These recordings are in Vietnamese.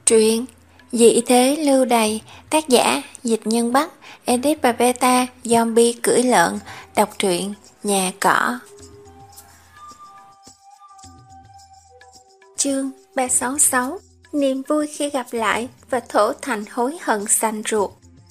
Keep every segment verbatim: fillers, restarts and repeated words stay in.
Truyện Dị thế lưu đày, tác giả Dịch Nhân Bắc, edit và beta Zombie cưỡi lợn. Đọc truyện Nhà Cỏ. Chương ba trăm sáu mươi sáu. Niềm vui khi gặp lại và Thổ Thành hối hận sanh ruột.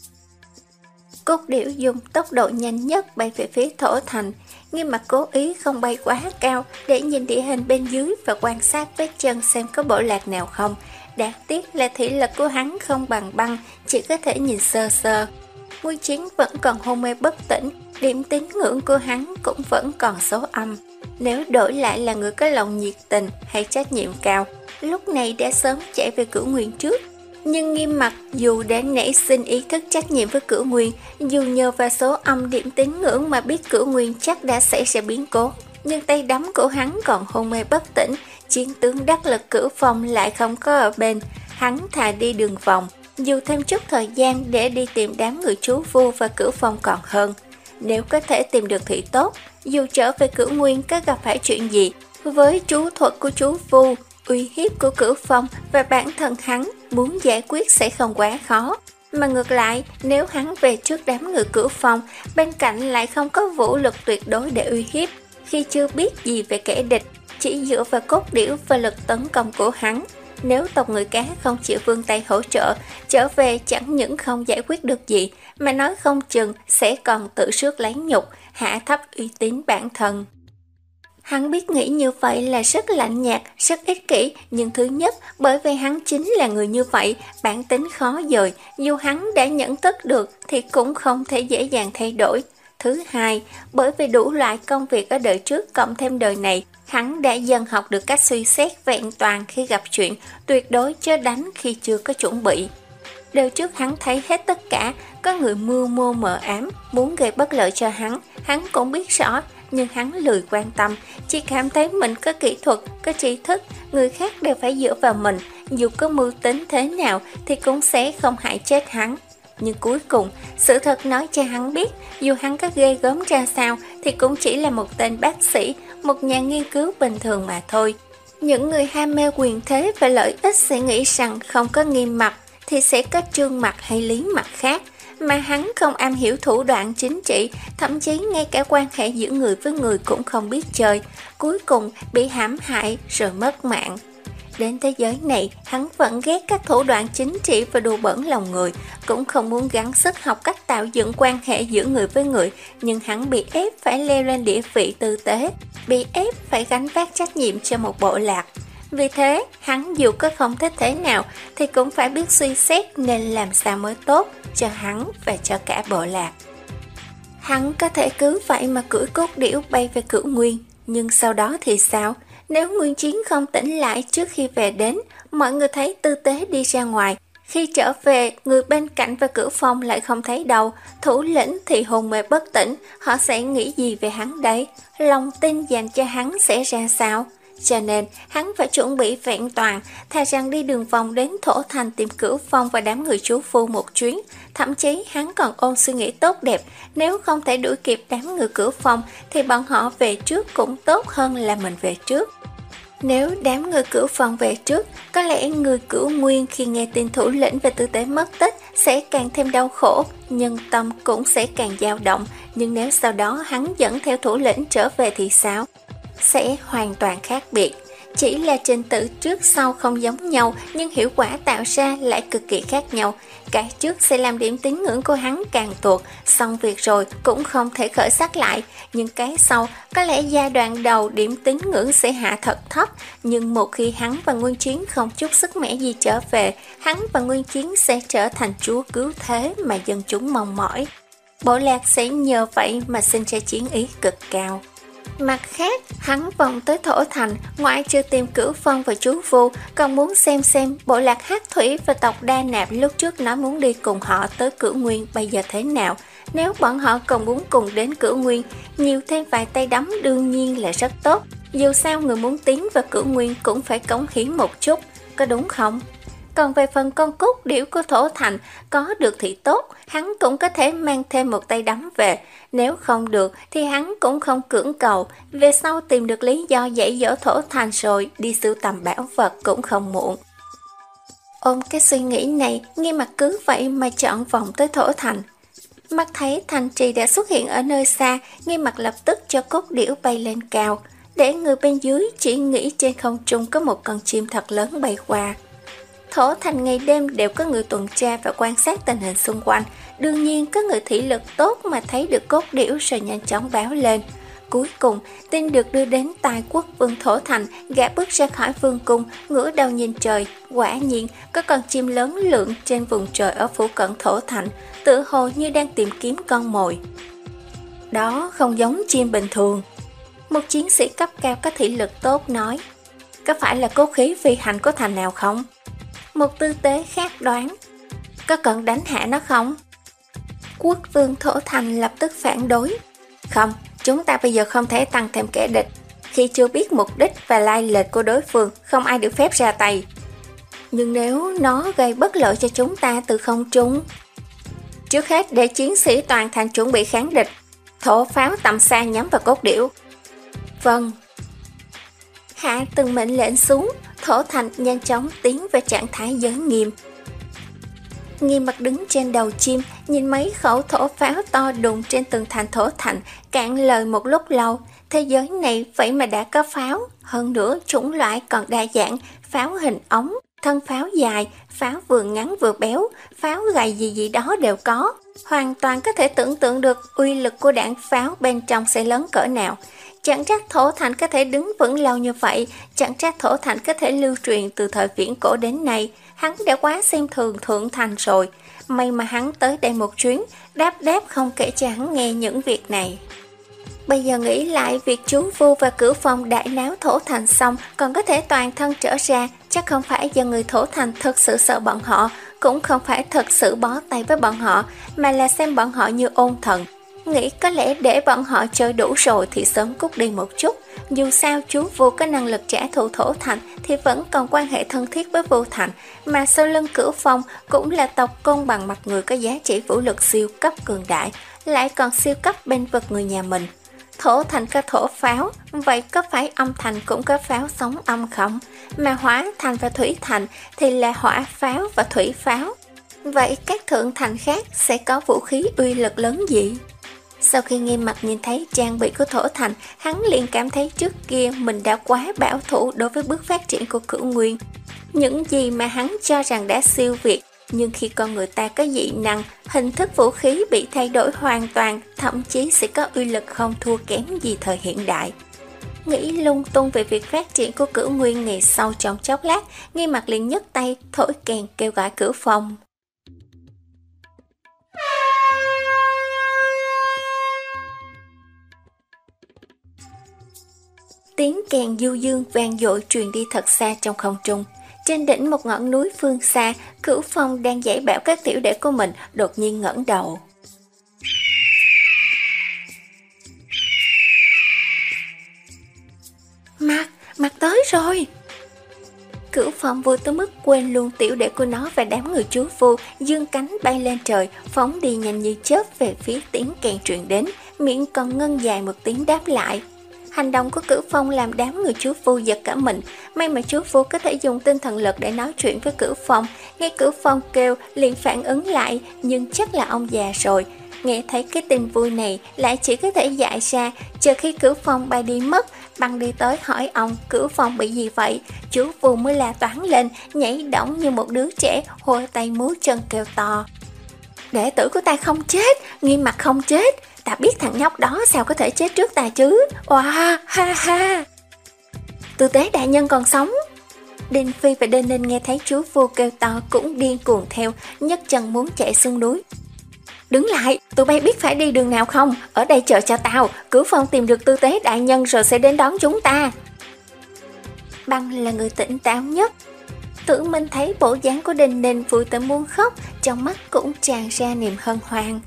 Cốt điểu dùng tốc độ nhanh nhất bay về phía Thổ Thành, Nghiêm Mặc cố ý không bay quá cao để nhìn địa hình bên dưới và quan sát vết chân xem có bộ lạc nào không. Đáng tiếc là thị lực của hắn không bằng băng, chỉ có thể nhìn sơ sơ. Nguyên Chiến vẫn còn hôn mê bất tỉnh, điểm tín ngưỡng của hắn cũng vẫn còn số âm. Nếu đổi lại là người có lòng nhiệt tình hay trách nhiệm cao, lúc này đã sớm chạy về Cửu Nguyên trước. Nhưng Nghiêm Mặc dù đã nảy sinh ý thức trách nhiệm với Cửu Nguyên, dù nhờ vào số âm điểm tín ngưỡng mà biết Cửu Nguyên chắc đã xảy ra biến cố, nhưng tay đấm của hắn còn hôn mê bất tỉnh, chiến tướng đắc lực Cửu Phong lại không có ở bên. Hắn thà đi đường vòng, dù thêm chút thời gian để đi tìm đám người chú Vu và Cửu Phong còn hơn. Nếu có thể tìm được thì tốt, dù trở về Cửu Nguyên có gặp phải chuyện gì, với chú thuật của chú Vu, uy hiếp của Cửu Phong và bản thân hắn muốn giải quyết sẽ không quá khó. Mà ngược lại, nếu hắn về trước đám người Cửu Phong, bên cạnh lại không có vũ lực tuyệt đối để uy hiếp. Khi chưa biết gì về kẻ địch, chỉ dựa vào cốt điểu và lực tấn công của hắn, nếu tộc người cá không chịu vươn tay hỗ trợ, trở về chẳng những không giải quyết được gì, mà nói không chừng sẽ còn tự rước lấy nhục, hạ thấp uy tín bản thân. Hắn biết nghĩ như vậy là rất lạnh nhạt, rất ích kỷ, nhưng thứ nhất, bởi vì hắn chính là người như vậy, bản tính khó dời, dù hắn đã nhận thức được thì cũng không thể dễ dàng thay đổi. Thứ hai, bởi vì đủ loại công việc ở đời trước cộng thêm đời này, hắn đã dần học được cách suy xét vẹn toàn khi gặp chuyện, tuyệt đối chớ đánh khi chưa có chuẩn bị. Đời trước hắn thấy hết tất cả, có người mưu mô mờ ám, muốn gây bất lợi cho hắn, hắn cũng biết rõ, nhưng hắn lười quan tâm, chỉ cảm thấy mình có kỹ thuật, có tri thức, người khác đều phải dựa vào mình, dù có mưu tính thế nào thì cũng sẽ không hại chết hắn. Nhưng cuối cùng, sự thật nói cho hắn biết, dù hắn có ghê gớm ra sao thì cũng chỉ là một tên bác sĩ, một nhà nghiên cứu bình thường mà thôi. Những người ham mê quyền thế và lợi ích sẽ nghĩ rằng không có Nghiêm Mặc thì sẽ có Trương Mặc hay Lý Mặc khác, mà hắn không am hiểu thủ đoạn chính trị, thậm chí ngay cả quan hệ giữa người với người cũng không biết chơi, cuối cùng bị hãm hại rồi mất mạng. Đến thế giới này, hắn vẫn ghét các thủ đoạn chính trị và đùa bỡn lòng người, cũng không muốn gắng sức học cách tạo dựng quan hệ giữa người với người, nhưng hắn bị ép phải leo lên địa vị tư tế, bị ép phải gánh vác trách nhiệm cho một bộ lạc. Vì thế, hắn dù có không thích thế nào thì cũng phải biết suy xét nên làm sao mới tốt cho hắn và cho cả bộ lạc. Hắn có thể cứ vậy mà cưỡi cốt điểu bay về Cửu Nguyên, nhưng sau đó thì sao? Nếu Nguyên Chiến không tỉnh lại trước khi về đến, mọi người thấy tư tế đi ra ngoài. Khi trở về, người bên cạnh và Cửu Phong lại không thấy đâu, thủ lĩnh thì hôn mê bất tỉnh, họ sẽ nghĩ gì về hắn đấy? Lòng tin dành cho hắn sẽ ra sao? Cho nên, hắn phải chuẩn bị vẹn toàn, thà rằng đi đường vòng đến Thổ Thành tìm Cửu Phong và đám người chú Phu một chuyến. Thậm chí hắn còn ôm suy nghĩ tốt đẹp, nếu không thể đuổi kịp đám người Cửu Phong thì bọn họ về trước cũng tốt hơn là mình về trước. Nếu đám người Cửu Phong về trước, có lẽ người Cửu Nguyên khi nghe tin thủ lĩnh và tư tế mất tích sẽ càng thêm đau khổ, nhân tâm cũng sẽ càng dao động. Nhưng nếu sau đó hắn dẫn theo thủ lĩnh trở về thì sao? Sẽ hoàn toàn khác biệt. Chỉ là trình tự trước sau không giống nhau, nhưng hiệu quả tạo ra lại cực kỳ khác nhau. Cái trước sẽ làm điểm tín ngưỡng của hắn càng tuột, xong việc rồi cũng không thể khởi sắc lại. Nhưng cái sau, có lẽ giai đoạn đầu điểm tín ngưỡng sẽ hạ thật thấp, nhưng một khi hắn và Nguyên Chiến không chút sức mẻ gì trở về, hắn và Nguyên Chiến sẽ trở thành chúa cứu thế mà dân chúng mong mỏi. Bộ lạc sẽ nhờ vậy mà sinh ra chiến ý cực cao. Mặt khác, hắn vòng tới Thổ Thành, ngoại trừ tìm Cửu Phong và chú Vu, còn muốn xem xem bộ lạc Hắc Thủy và tộc Đa Nạp lúc trước nói muốn đi cùng họ tới Cửu Nguyên bây giờ thế nào. Nếu bọn họ còn muốn cùng đến Cửu Nguyên, nhiều thêm vài tay đấm đương nhiên là rất tốt. Dù sao người muốn tiến vào Cửu Nguyên cũng phải cống hiến một chút, có đúng không? Còn về phần con cốt điểu của Thổ Thành, có được thì tốt, hắn cũng có thể mang thêm một tay đấm về. Nếu không được thì hắn cũng không cưỡng cầu, về sau tìm được lý do dạy dỗ Thổ Thành rồi đi sưu tầm bảo vật cũng không muộn. Ôm cái suy nghĩ này, Nghiêm Mặc cứ vậy mà chọn vòng tới Thổ Thành. Mắt thấy thành trì đã xuất hiện ở nơi xa, Nghiêm Mặc lập tức cho cốt điểu bay lên cao, để người bên dưới chỉ nghĩ trên không trung có một con chim thật lớn bay qua. Thổ Thành ngày đêm đều có người tuần tra và quan sát tình hình xung quanh. Đương nhiên có người thị lực tốt mà thấy được cốt điểu rồi nhanh chóng báo lên. Cuối cùng, tin được đưa đến tai quốc vương Thổ Thành, gã bước ra khỏi vương cung, ngửa đầu nhìn trời. Quả nhiên, có con chim lớn lượn trên vùng trời ở phủ cận Thổ Thành, tự hồ như đang tìm kiếm con mồi. Đó không giống chim bình thường. Một chiến sĩ cấp cao có thị lực tốt nói, có phải là cốt khí phi hành của thành nào không? Một tư tế khác đoán, có cần đánh hạ nó không? Quốc vương Thổ Thành lập tức phản đối, không, chúng ta bây giờ không thể tăng thêm kẻ địch. Khi chưa biết mục đích và lai lịch của đối phương, không ai được phép ra tay. Nhưng nếu nó gây bất lợi cho chúng ta từ không trung, trước hết để chiến sĩ toàn thành chuẩn bị kháng địch, thổ pháo tầm xa nhắm vào cốt điểu. Vâng. Hạ từng mệnh lệnh xuống, Thổ Thành nhanh chóng tiến về trạng thái giới nghiêm. Nghiêm Mặc đứng trên đầu chim, nhìn mấy khẩu thổ pháo to đùng trên tường thành Thổ Thành, cạn lời một lúc lâu. Thế giới này vậy mà đã có pháo, hơn nữa chủng loại còn đa dạng, pháo hình ống, thân pháo dài, pháo vừa ngắn vừa béo, pháo gầy gì gì đó đều có. Hoàn toàn có thể tưởng tượng được uy lực của đạn pháo bên trong sẽ lớn cỡ nào. Chẳng trách Thổ Thành có thể đứng vững lâu như vậy, chẳng trách Thổ Thành có thể lưu truyền từ thời viễn cổ đến nay. Hắn đã quá xem thường Thượng Thành rồi. May mà hắn tới đây một chuyến, đáp đáp không kể cho hắn nghe những việc này. Bây giờ nghĩ lại, việc chú Vu và Cửu Phong đại náo Thổ Thành xong còn có thể toàn thân trở ra, chắc không phải do người Thổ Thành thật sự sợ bọn họ, cũng không phải thật sự bó tay với bọn họ, mà là xem bọn họ như ôn thần. Nghĩ có lẽ để bọn họ chơi đủ rồi thì sớm cút đi một chút. Dù sao chú Vu có năng lực trả thù Thổ Thành thì vẫn còn quan hệ thân thiết với Vu Thành, mà sau lưng Cửu Phong cũng là tộc côn bằng mặt người có giá trị vũ lực siêu cấp cường đại, lại còn siêu cấp bên vực người nhà mình. Thổ Thành có thổ pháo, vậy có phải âm thành cũng có pháo sóng âm không? Mà Hỏa Thành và Thủy Thành thì là hỏa pháo và thủy pháo. Vậy các thượng thành khác sẽ có vũ khí uy lực lớn gì? Sau khi Nghiêm Mặc nhìn thấy trang bị của Thổ Thành, hắn liền cảm thấy trước kia mình đã quá bảo thủ đối với bước phát triển của Cửu Nguyên. Những gì mà hắn cho rằng đã siêu việt, nhưng khi con người ta có dị năng, hình thức vũ khí bị thay đổi hoàn toàn, thậm chí sẽ có uy lực không thua kém gì thời hiện đại. Nghĩ lung tung về việc phát triển của Cửu Nguyên ngày sau trong chốc lát, Nghiêm Mặc liền nhấc tay thổi kèn kêu gọi Cửu Phong. Tiếng kèn du dương vang dội truyền đi thật xa trong không trung. Trên đỉnh một ngọn núi phương xa, Cửu Phong đang dạy bảo các tiểu đệ của mình đột nhiên ngẩng đầu. Mặt, mặt tới rồi! Cửu Phong vui tới mức quên luôn tiểu đệ của nó và đám người chú Vu, dương cánh bay lên trời, phóng đi nhanh như chớp về phía tiếng kèn truyền đến, miệng còn ngân dài một tiếng đáp lại. Hành động của Cửu Phong làm đám người chú Vu giật cả mình. May mà chú Vu có thể dùng tinh thần lực để nói chuyện với Cửu Phong. Nghe Cửu Phong kêu liền phản ứng lại, nhưng chắc là ông già rồi. Nghe thấy cái tin vui này lại chỉ có thể dại ra, chờ khi Cửu Phong bay đi mất, băng đi tới hỏi ông Cửu Phong bị gì vậy. Chú Vu mới la toán lên, nhảy đỏng như một đứa trẻ, hô tay múa chân kêu to. Đệ tử của ta không chết, Nghiêm Mặc không chết. Ta biết thằng nhóc đó sao có thể chết trước ta chứ. Wow, ha ha. Tư tế đại nhân còn sống. Đinh Phi và Đinh Ninh nghe thấy chú Vu kêu to cũng điên cuồng theo, nhấc chân muốn chạy xuống núi. Đứng lại, tụi bay biết phải đi đường nào không? Ở đây chờ cho tao, Cửu Phong tìm được tư tế đại nhân rồi sẽ đến đón chúng ta. Băng là người tỉnh táo nhất. Tử Minh thấy bộ dáng của Đinh Ninh vui tới muốn khóc, trong mắt cũng tràn ra niềm hân hoan.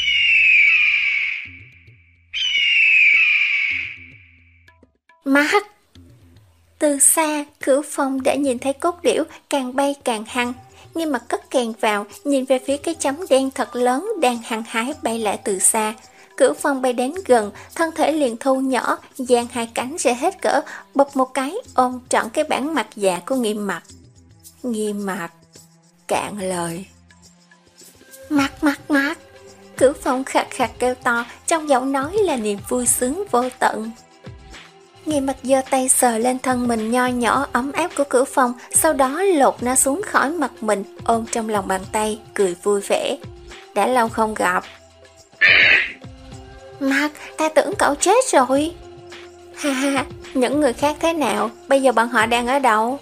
Mắt! Từ xa, Cửu Phong đã nhìn thấy cốt điểu càng bay càng hăng. Nghiêm Mặc cất kèn vào, nhìn về phía cái chấm đen thật lớn đang hăng hái bay lại từ xa. Cửu Phong bay đến gần, thân thể liền thu nhỏ, dang hai cánh ra hết cỡ, bập một cái ôm trọn cái bản mặt già của Nghiêm Mặc. Nghiêm Mặc! cạn lời. Mặt mặt mặt, Cửu Phong khạc khạc kêu to, trong giọng nói là niềm vui sướng vô tận. Nghiêm Mặc giơ tay sờ lên thân mình nho nhỏ ấm áp của Cửu Phong, sau đó lột nó xuống khỏi mặt mình, ôm trong lòng bàn tay, cười vui vẻ. Đã lâu không gặp. Mặc, ta tưởng cậu chết rồi. Ha ha, những người khác thế nào, bây giờ bọn họ đang ở đâu?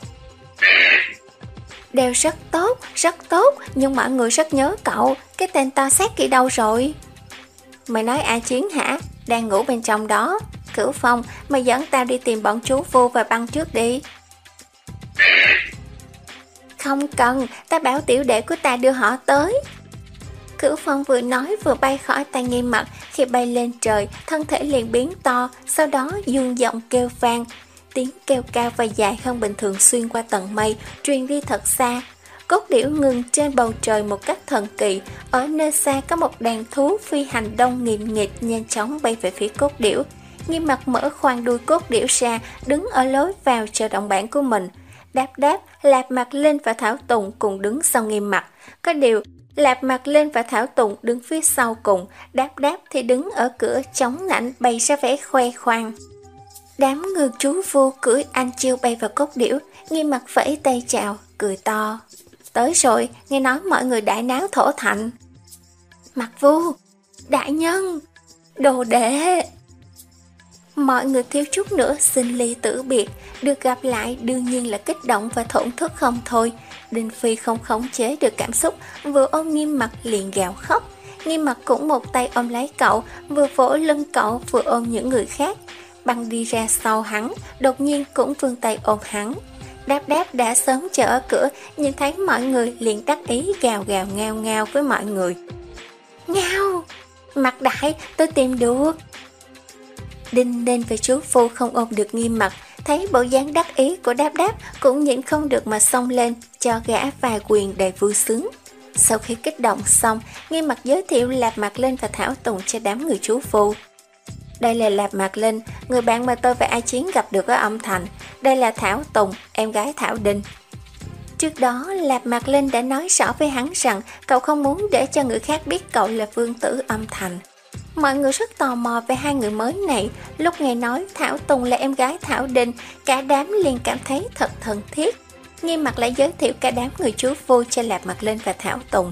Đều rất tốt, rất tốt, nhưng mọi người rất nhớ cậu. Cái tên to xác kia đâu rồi? Mày nói A Chiến hả? Đang ngủ bên trong đó. Cửu Phong, mày dẫn tao đi tìm bọn chú Vu và Băng trước đi. Không cần, ta bảo tiểu đệ của ta đưa họ tới. Cửu Phong vừa nói vừa bay khỏi tay Nghiêm Mặc. Khi bay lên trời, thân thể liền biến to, sau đó dương giọng kêu vang. Tiếng kêu cao và dài hơn bình thường xuyên qua tầng mây, truyền đi thật xa. Cốt điểu ngừng trên bầu trời một cách thần kỳ. Ở nơi xa có một đàn thú phi hành đông nghìn nghịt nhanh chóng bay về phía cốt điểu. Nghiêm Mặc mở khoang đuôi cốt điểu ra, đứng ở lối vào chờ động bản của mình. Đáp Đáp, Lạp Mạc Linh và Thảo Tùng cùng đứng sau Nghiêm Mặc. Có điều, Lạp Mạc Linh và Thảo Tùng đứng phía sau cùng, Đáp Đáp thì đứng ở cửa chống nạnh bày ra vẻ khoe khoang. Đám người chú Vu cưỡi anh chiêu bay vào cốt điểu, Nghiêm Mặc vẫy tay chào, cười to. Tới rồi, nghe nói mọi người đại náo thổ thành. Mặc Vu, đại nhân, đồ đệ. Mọi người thiếu chút nữa xin ly tử biệt, được gặp lại đương nhiên là kích động và thổn thức không thôi. Đinh Phi không khống chế được cảm xúc, vừa ôm Nghiêm Mặc liền gào khóc. Nghiêm Mặc cũng một tay ôm lấy cậu, vừa vỗ lưng cậu vừa ôm những người khác. Băng đi ra sau hắn, đột nhiên cũng vươn tay ôm hắn. Đáp Đáp đã sớm chờ ở cửa, nhìn thấy mọi người liền đắc ý gào gào ngao ngao với mọi người. Ngao! Mặc Đại, tôi tìm được! Đinh Ninh và chú Phu không ôm được Nghiêm Mặc, thấy bộ dáng đắc ý của Đáp Đáp cũng nhịn không được mà xông lên, cho gã vài quyền đầy vui sướng. Sau khi kích động xong, Nghiêm Mặc giới thiệu Lạp Mạc Linh và Thảo Tùng cho đám người chú Phu. Đây là Lạp Mạc Linh, người bạn mà tôi và A Chiến gặp được ở âm thành. Đây là Thảo Tùng, em gái Thảo Đinh. Trước đó, Lạp Mạc Linh đã nói rõ với hắn rằng cậu không muốn để cho người khác biết cậu là vương tử âm thành. Mọi người rất tò mò về hai người mới này. Lúc nghe nói Thảo Tùng là em gái Thảo Đinh, cả đám liền cảm thấy thật thân thiết. Nghiêm Mặc lại giới thiệu cả đám người chú Phu cho Lạp Mạc Linh và Thảo Tùng.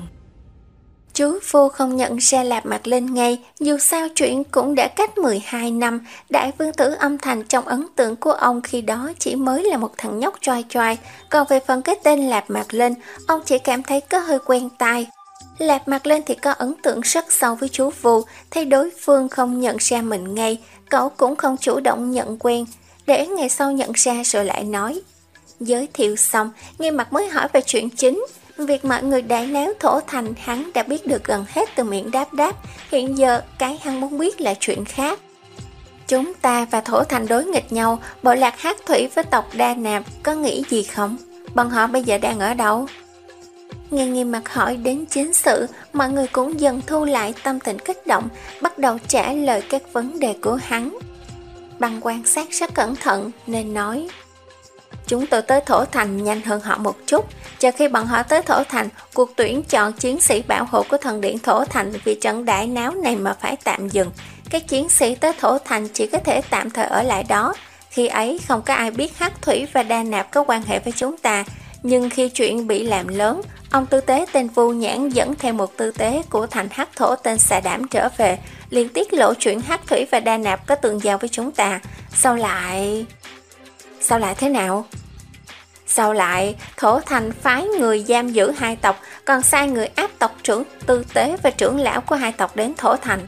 Chú Phu không nhận ra Lạp Mạc Linh ngay, dù sao chuyện cũng đã cách mười hai năm. Đại vương tử âm thành trong ấn tượng của ông khi đó chỉ mới là một thằng nhóc choai choai. Còn về phần cái tên Lạp Mạc Linh, ông chỉ cảm thấy có hơi quen tai. Lạp Mạc Linh thì có ấn tượng rất sâu với chú Vu, thấy đối phương không nhận ra mình ngay, cậu cũng không chủ động nhận quen, để ngày sau nhận ra rồi lại nói. Giới thiệu xong, Nghiêm Mặc mới hỏi về chuyện chính. Việc mọi người đại náo thổ thành hắn đã biết được gần hết từ miệng Đáp Đáp, hiện giờ cái hắn muốn biết là chuyện khác. Chúng ta và thổ thành đối nghịch nhau, bộ lạc Hắc Thủy với tộc Đa Nạp có nghĩ gì không? Bọn họ bây giờ đang ở đâu? Nghe Nghiêm Mặc hỏi đến chính sự, mọi người cũng dần thu lại tâm tình kích động, bắt đầu trả lời các vấn đề của hắn. Bằng quan sát rất cẩn thận nên nói: Chúng tôi tới thổ thành nhanh hơn họ một chút. Chờ khi bọn họ tới thổ thành, cuộc tuyển chọn chiến sĩ bảo hộ của thần điện thổ thành vì trận đại náo này mà phải tạm dừng. Các chiến sĩ tới thổ thành chỉ có thể tạm thời ở lại đó. Khi ấy không có ai biết Hắc Thủy và Đa Nạp có quan hệ với chúng ta. Nhưng khi chuyện bị làm lớn, ông tư tế tên Vu Nhãn dẫn theo một tư tế của thành Hắc Thổ tên Xà Đảm trở về, liền tiết lộ chuyện Hắc Thủy và Đa Nạp có tường giao với chúng ta. Sau lại... Sau lại thế nào? Sau lại, thổ thành phái người giam giữ hai tộc, còn sai người áp tộc trưởng, tư tế và trưởng lão của hai tộc đến thổ thành.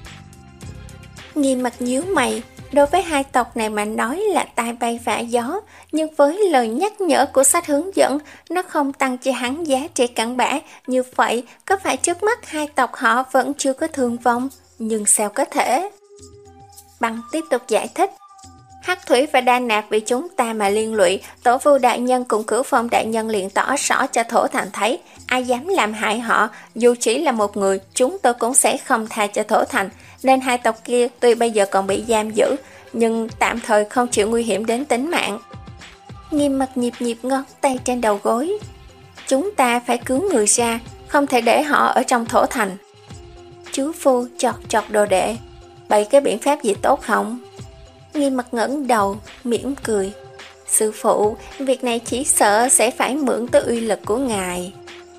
Nghiêm Mặc nhíu mày, đối với hai tộc này mà nói là tai bay vạ gió, nhưng với lời nhắc nhở của sách hướng dẫn, nó không tăng cho hắn giá trị cặn bã. Như vậy, có phải trước mắt hai tộc họ vẫn chưa có thương vong? Nhưng sao có thể? Băng tiếp tục giải thích. Hắc Thủy và Đa Nạp vì chúng ta mà liên lụy, Tổ Vu đại nhân cùng Cửu Phong đại nhân liền tỏ rõ cho thổ thành thấy, ai dám làm hại họ, dù chỉ là một người, chúng tôi cũng sẽ không tha cho thổ thành. Nên hai tộc kia tuy bây giờ còn bị giam giữ, nhưng tạm thời không chịu nguy hiểm đến tính mạng. Nghiêm Mặc nhịp nhịp ngón tay trên đầu gối. chúng ta phải cứu người ra, không thể để họ ở trong thổ thành. Chú phu chọt chọt đồ đệ, bày cái biện pháp gì tốt không? Nghiêm Mặt ngẩng đầu, mỉm cười. Sư phụ, việc này chỉ sợ sẽ phải mượn tới uy lực của ngài.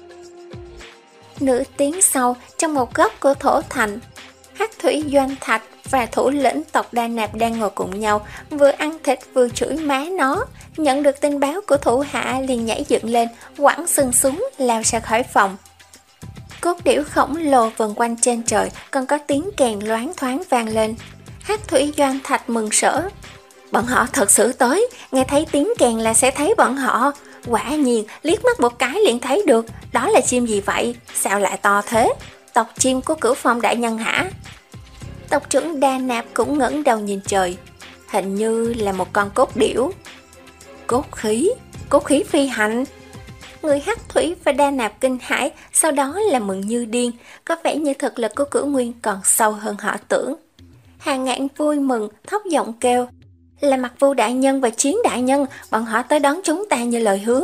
Nửa tiếng sau, trong một góc của thổ thành, Hắc Thủy Doanh Thạch và thủ lĩnh tộc Đa Nạp đang ngồi cùng nhau, vừa ăn thịt vừa chửi má nó. Nhận được tin báo của thủ hạ liền nhảy dựng lên, quẳng sừng súng lao ra khỏi phòng. Cốt điểu khổng lồ vần quanh trên trời, còn có tiếng kèn loáng thoáng vang lên. Hắc Thủy Doanh Thạch mừng rỡ. Bọn họ thật sự tới, nghe thấy tiếng kèn là sẽ thấy bọn họ. Quả nhiên, liếc mắt một cái liền thấy được. Đó là chim gì vậy? Sao lại to thế? Tộc chim của Cửu Phong đại nhân hả? Tộc trưởng Đa Nạp cũng ngẩng đầu nhìn trời. Hình như là một con cốt điểu. Cốt khí? Cốt khí phi hành? Người Hắc Thủy và Đa Nạp kinh hãi, sau đó là mừng như điên. Có vẻ như thực lực của Cửu Nguyên còn sâu hơn họ tưởng. Hàng Ngạn vui mừng, thóc giọng kêu. Là Mặc Vu đại nhân và Chiến đại nhân, bọn họ tới đón chúng ta như lời hứa.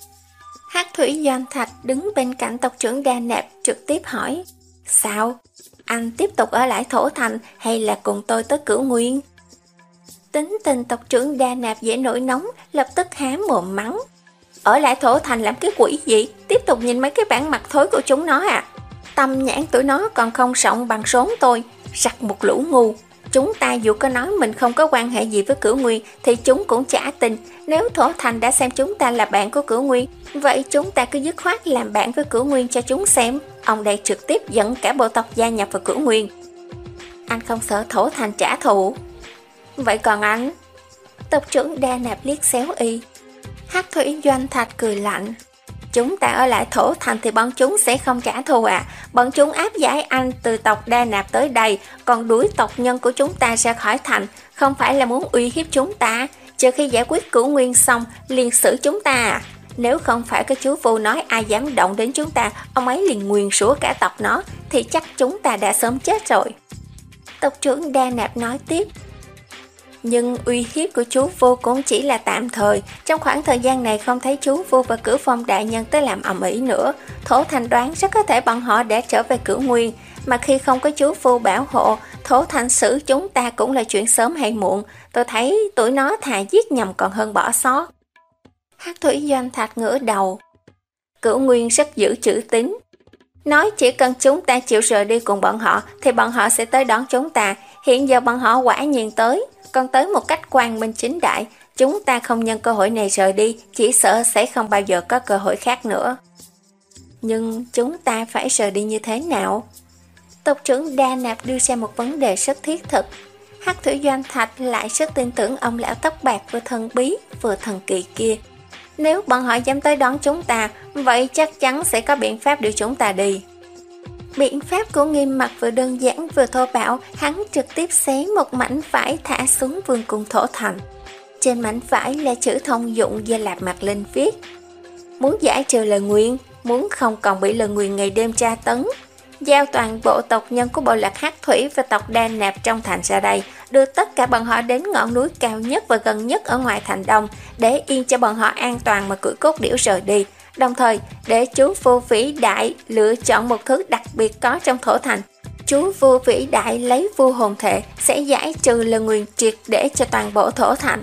Hắc Thủy Doanh Thạch đứng bên cạnh tộc trưởng Đa Nạp trực tiếp hỏi. Sao? Anh tiếp tục ở lại thổ thành hay là cùng tôi tới Cửu Nguyên? Tính tình tộc trưởng Đa Nạp dễ nổi nóng, lập tức há mồm mắng. Ở lại thổ thành làm cái quỷ gì? Tiếp tục nhìn mấy cái bản mặt thối của chúng nó à? Tâm nhãn tụi nó còn không rộng bằng rốn tôi. Rặt một lũ ngu. Chúng ta dù có nói mình không có quan hệ gì với Cửu Nguyên thì chúng cũng chả tin. Nếu thổ thành đã xem chúng ta là bạn của Cửu Nguyên, vậy chúng ta cứ dứt khoát làm bạn với Cửu Nguyên cho chúng xem. Ông đây trực tiếp dẫn cả bộ tộc gia nhập vào Cửu Nguyên. Anh không sợ thổ thành trả thù? Vậy còn anh? Tộc trưởng Đa Nạp liếc xéo y. Hắc Thủy Doanh Thạch cười lạnh. Chúng ta ở lại thổ thành thì bọn chúng sẽ không trả thù à? Bọn chúng áp giải anh từ tộc Đa Nạp tới đây, còn đuổi tộc nhân của chúng ta ra khỏi thành, không phải là muốn uy hiếp chúng ta? Chờ khi giải quyết Cửu Nguyên xong, liền xử chúng ta à? Nếu không phải cái chú Phu nói ai dám động đến chúng ta, ông ấy liền nguyền rủa cả tộc nó, thì chắc chúng ta đã sớm chết rồi. Tộc trưởng Đa Nạp nói tiếp. Nhưng uy hiếp của chú Phu cũng chỉ là tạm thời. Trong khoảng thời gian này không thấy chú Phu và Cửu Phong đại nhân tới làm ầm ĩ nữa, thổ thành đoán rất có thể bọn họ đã trở về Cửu Nguyên. Mà khi không có chú Phu bảo hộ, thổ thành xử chúng ta cũng là chuyện sớm hay muộn. Tôi thấy tụi nó thà giết nhầm còn hơn bỏ sót. Hắc Thủy Doanh Thạch ngửa đầu. Cửu Nguyên rất giữ chữ tín, nói chỉ cần chúng ta chịu rời đi cùng bọn họ thì bọn họ sẽ tới đón chúng ta. Hiện giờ bọn họ quả nhiên tới, còn tới một cách quang minh chính đại. Chúng ta không nhân cơ hội này rời đi, chỉ sợ sẽ không bao giờ có cơ hội khác nữa. Nhưng chúng ta phải rời đi như thế nào? Tộc trưởng Đa Nạp đưa ra một vấn đề rất thiết thực. Hắc Thủy Doanh Thạch lại rất tin tưởng ông lão tóc bạc vừa thần bí vừa thần kỳ kia. Nếu bọn họ dám tới đón chúng ta, vậy chắc chắn sẽ có biện pháp đưa chúng ta đi. Biện pháp của Nghiêm Mặt vừa đơn giản vừa thô bạo. Hắn trực tiếp xé một mảnh vải thả xuống vương cung thổ thành. Trên mảnh vải là chữ thông dụng do Lạp Mạc Linh viết. Muốn giải trừ lời nguyền, muốn không còn bị lời nguyền ngày đêm tra tấn, giao toàn bộ tộc nhân của bộ lạc Hắc Thủy và tộc Đa Nạp trong thành ra đây, đưa tất cả bọn họ đến ngọn núi cao nhất và gần nhất ở ngoài thành đông, để yên cho bọn họ an toàn mà cưỡi cốt điểu rời đi. Đồng thời, để chú Phu vĩ đại lựa chọn một thứ đặc biệt có trong thổ thành. Chú Phu vĩ đại lấy vu hồn thể sẽ giải trừ lời nguyền triệt để cho toàn bộ thổ thành.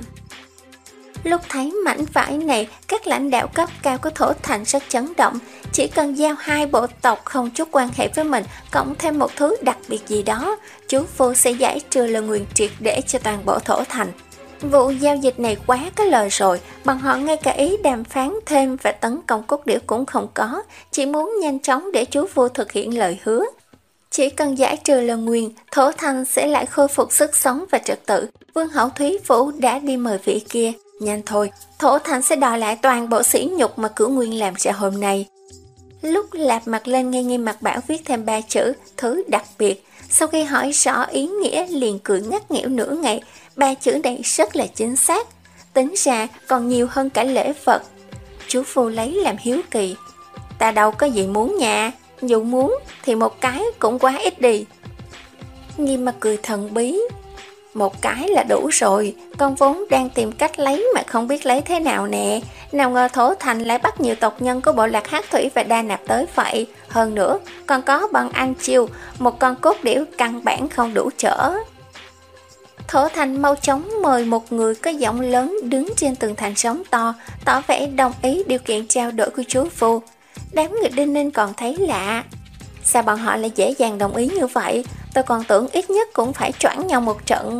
Lúc thấy mảnh vải này, các lãnh đạo cấp cao của thổ thành rất chấn động. Chỉ cần giao hai bộ tộc không chút quan hệ với mình, cộng thêm một thứ đặc biệt gì đó, chú Phu sẽ giải trừ lời nguyền triệt để cho toàn bộ thổ thành. Vụ giao dịch này quá có lời rồi, bọn họ ngay cả ý đàm phán thêm và tấn công cốt điểu cũng không có, chỉ muốn nhanh chóng để chú Phu thực hiện lời hứa. Chỉ cần giải trừ lời nguyền, thổ thành sẽ lại khôi phục sức sống và trật tự. Vương hậu Thúy Phủ đã đi mời vị kia. Nhanh thôi, thổ thành sẽ đòi lại toàn bộ sỉ nhục mà Cửu Nguyên làm ra hôm nay. Lúc Lạp Mặt lên ngay Nghiêm Mặt bảo viết thêm ba chữ thứ đặc biệt, sau khi hỏi rõ ý nghĩa liền cười ngắt nghẽo nửa ngày. Ba chữ này rất là chính xác, tính ra còn nhiều hơn cả lễ vật. Chú Phu lấy làm hiếu kỳ. Ta đâu có gì muốn nha, dù muốn thì một cái cũng quá ít đi. Nghiêm Mặt cười thần bí. Một cái là đủ rồi, con vốn đang tìm cách lấy mà không biết lấy thế nào nè. nào ngờ Thổ Thành lại bắt nhiều tộc nhân của bộ lạc Hắc Thủy và Đa Nạp tới vậy. Hơn nữa, còn có bọn Ăn Chiêu, một con cốt điểu căn bản không đủ chở. Thổ Thành mau chóng mời một người có giọng lớn đứng trên tường thành sóng to, tỏ vẻ đồng ý điều kiện trao đổi của chú Phu. Đám người Đinh Ninh còn thấy lạ. Sao bọn họ lại dễ dàng đồng ý như vậy? Tôi còn tưởng ít nhất cũng phải choảng nhau một trận.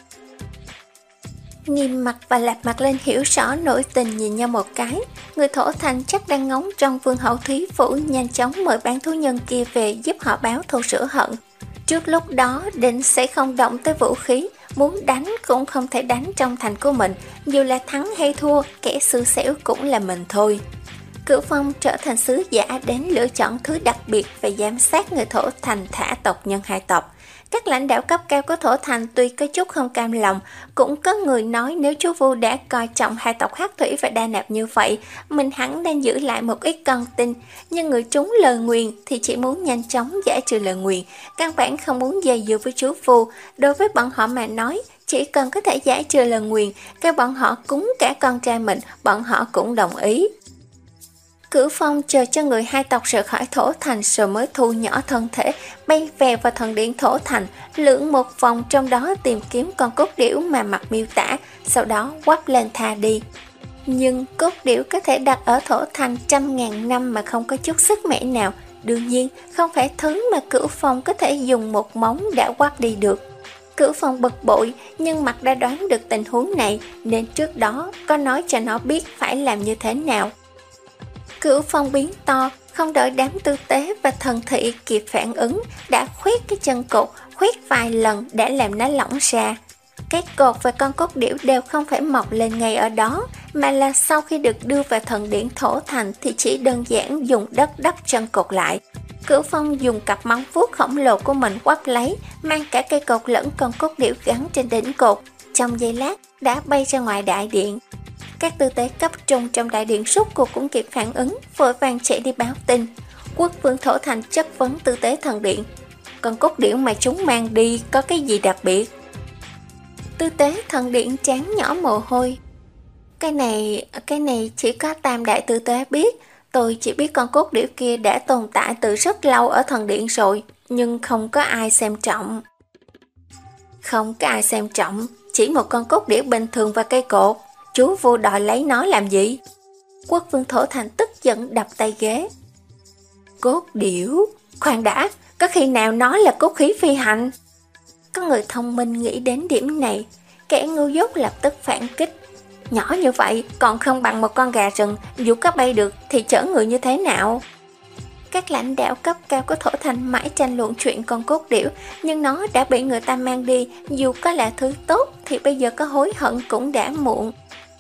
Nghiêm Mặt và Lạp Mặt lên hiểu rõ nội tình nhìn nhau một cái. Người Thổ Thành chắc đang ngóng trong Vương Hậu Thúy Phủ nhanh chóng mời bán thú nhân kia về giúp họ báo thù rửa hận. Trước lúc đó định sẽ không động tới vũ khí, muốn đánh cũng không thể đánh trong thành của mình, dù là thắng hay thua, kẻ xui xẻo cũng là mình thôi. Cửu Phong trở thành sứ giả đến lựa chọn thứ đặc biệt và giám sát người Thổ Thành thả tộc nhân hai tộc. Các lãnh đạo cấp cao của Thổ Thành tuy có chút không cam lòng, cũng có người nói nếu chú Vu đã coi trọng hai tộc Hắc Thủy và Đa Nạp như vậy, mình hẳn nên giữ lại một ít con tin. Nhưng người trúng lời nguyền thì chỉ muốn nhanh chóng giải trừ lời nguyền, căn bản không muốn dây dưa với chú Vu. Đối với bọn họ mà nói, chỉ cần có thể giải trừ lời nguyền, kêu bọn họ cúng cả con trai mình, bọn họ cũng đồng ý. Cửu Phong chờ cho người hai tộc rời khỏi Thổ Thành rồi mới thu nhỏ thân thể, bay về vào thần điện Thổ Thành, lượn một vòng trong đó tìm kiếm con cốt điểu mà mặt miêu tả, sau đó quắp lên tha đi. Nhưng cốt điểu có thể đặt ở Thổ Thành trăm ngàn năm mà không có chút sức mẻ nào, đương nhiên không phải thứ mà Cửu Phong có thể dùng một móng đã quắp đi được. Cửu Phong bực bội, nhưng Mặt đã đoán được tình huống này nên trước đó có nói cho nó biết phải làm như thế nào. Cửu Phong biến to, không đợi đám tư tế và thần thị kịp phản ứng, đã khoét cái chân cột, khoét vài lần đã làm nó lỏng ra. Cái cột và con cốt điểu đều không phải mọc lên ngay ở đó, mà là sau khi được đưa vào thần điện Thổ Thành thì chỉ đơn giản dùng đất đắp chân cột lại. Cửu Phong dùng cặp móng vuốt khổng lồ của mình quắp lấy, mang cả cây cột lẫn con cốt điểu gắn trên đỉnh cột. Trong giây lát đã bay ra ngoài đại điện. Các tư tế cấp trung trong đại điện rốt cuộc cũng kịp phản ứng, vội vàng chạy đi báo tin. Quốc vương Thổ Thành chất vấn tư tế thần điện: con cốt điểu mà chúng mang đi có cái gì đặc biệt? Tư tế thần điện trán nhỏ mồ hôi: Cái này, cái này chỉ có tam đại tư tế biết. Tôi chỉ biết con cốt điểu kia đã tồn tại từ rất lâu ở thần điện rồi, nhưng không có ai xem trọng. Không có ai xem trọng, chỉ một con cốt điểu bình thường và cây cột. Chú Vu đòi lấy nó làm gì? Quốc vương Thổ Thành tức giận đập tay ghế. Cốt điểu? Khoan đã, có khi nào nó là cốt khí phi hành? Có người thông minh nghĩ đến điểm này, kẻ ngu dốt lập tức phản kích. Nhỏ như vậy còn không bằng một con gà rừng, dù có bay được thì chở người như thế nào? Các lãnh đạo cấp cao của Thổ Thành mãi tranh luận chuyện con cốt điểu, nhưng nó đã bị người ta mang đi, dù có là thứ tốt thì bây giờ có hối hận cũng đã muộn.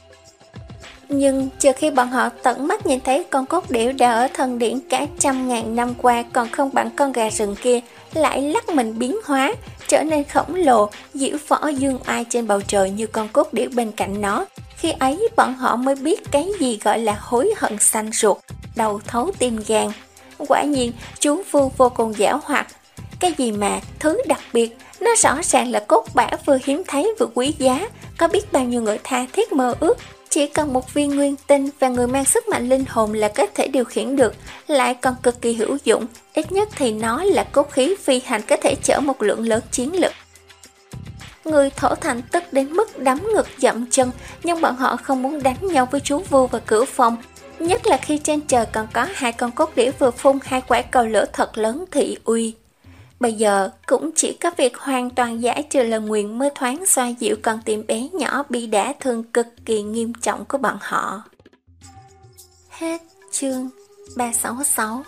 Nhưng chờ khi bọn họ tận mắt nhìn thấy con cốt điểu đã ở thần điện cả trăm ngàn năm qua còn không bằng con gà rừng kia, lại lắc mình biến hóa, trở nên khổng lồ, diễu võ dương oai trên bầu trời như con cốt điểu bên cạnh nó. Khi ấy bọn họ mới biết cái gì gọi là hối hận xanh ruột, đầu thấu tim gan. Quả nhiên chú Vu vô cùng giảo hoạt. Cái gì mà thứ đặc biệt, nó rõ ràng là cốt bã vừa hiếm thấy vừa quý giá, có biết bao nhiêu người tha thiết mơ ước. Chỉ cần một viên nguyên tinh và người mang sức mạnh linh hồn là có thể điều khiển được, lại còn cực kỳ hữu dụng, ít nhất thì nó là cốt khí phi hành có thể chở một lượng lớn chiến lực. Người Thổ Thành tức đến mức đấm ngực dậm chân, nhưng bọn họ không muốn đánh nhau với chú Vu và Cửu Phong, nhất là khi trên trời còn có hai con cốt điểu vừa phun hai quả cầu lửa thật lớn thị uy. Bây giờ cũng chỉ có việc hoàn toàn giải trừ lời nguyền mới thoáng xoa dịu con tim bé nhỏ bị đả thương cực kỳ nghiêm trọng của bọn họ. Hết chương ba trăm sáu mươi sáu.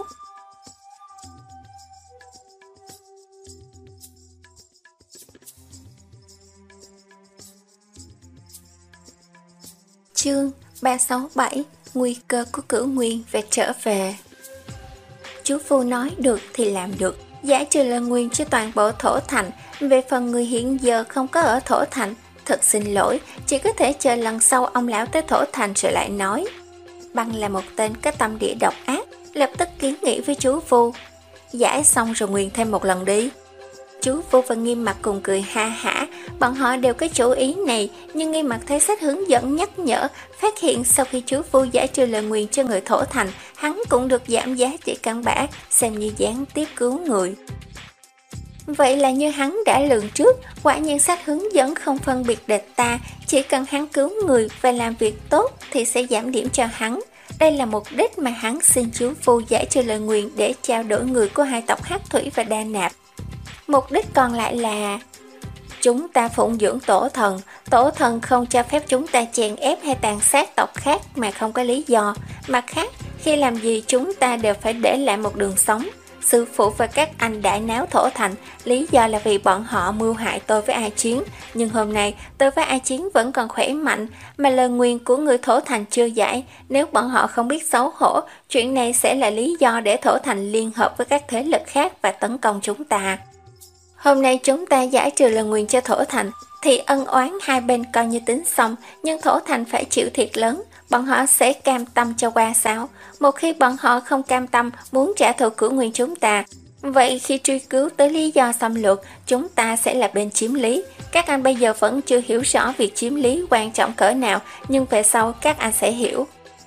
Chương ba trăm sáu mươi bảy. Nguy cơ của Cửu Nguyên về trở về. Chú Vu nói được thì làm được, giải trừ lời nguyền cho toàn bộ Thổ Thành. Về phần người hiện giờ không có ở Thổ Thành, thật xin lỗi, chỉ có thể chờ lần sau ông lão tới Thổ Thành rồi lại nói. Băng là một tên có tâm địa độc ác, lập tức kiến nghị với chú Vu: giải xong rồi nguyền thêm một lần đi. Chú Phu và Nghiêm Mặc cùng cười ha hả, bọn họ đều có chủ ý này, nhưng Nghiêm Mặc thấy sách hướng dẫn nhắc nhở, phát hiện sau khi chú Phu giải trừ lời nguyền cho người thổ thành, hắn cũng được giảm giá trị căn bản, xem như gián tiếp cứu người. Vậy là như hắn đã lường trước, quả nhiên sách hướng dẫn không phân biệt địch ta, chỉ cần hắn cứu người và làm việc tốt thì sẽ giảm điểm cho hắn. Đây là mục đích mà hắn xin chú Phu giải trừ lời nguyền để trao đổi người của hai tộc Hắc Thủy và Đa Nạp. Mục đích còn lại là chúng ta phụng dưỡng tổ thần, tổ thần không cho phép chúng ta chèn ép hay tàn sát tộc khác mà không có lý do. Mặt khác, khi làm gì chúng ta đều phải để lại một đường sống. Sư phụ và các anh đại náo thổ thành, lý do là vì bọn họ mưu hại tôi với A Chiến. Nhưng hôm nay tôi với A Chiến vẫn còn khỏe mạnh, mà lời nguyền của người thổ thành chưa giải. Nếu bọn họ không biết xấu hổ, chuyện này sẽ là lý do để thổ thành liên hợp với các thế lực khác và tấn công chúng ta. Hôm nay chúng ta giải trừ lời nguyền cho thổ thành, thì ân oán hai bên coi như tính xong, nhưng thổ thành phải chịu thiệt lớn. Bọn họ sẽ cam tâm cho qua sao? Một khi bọn họ không cam tâm muốn trả thù cửu nguyên chúng ta, vậy khi truy cứu tới lý do xâm lược, chúng ta sẽ là bên chiếm lý. Các anh bây giờ vẫn chưa hiểu rõ việc chiếm lý quan trọng cỡ nào, nhưng về sau các anh sẽ hiểu.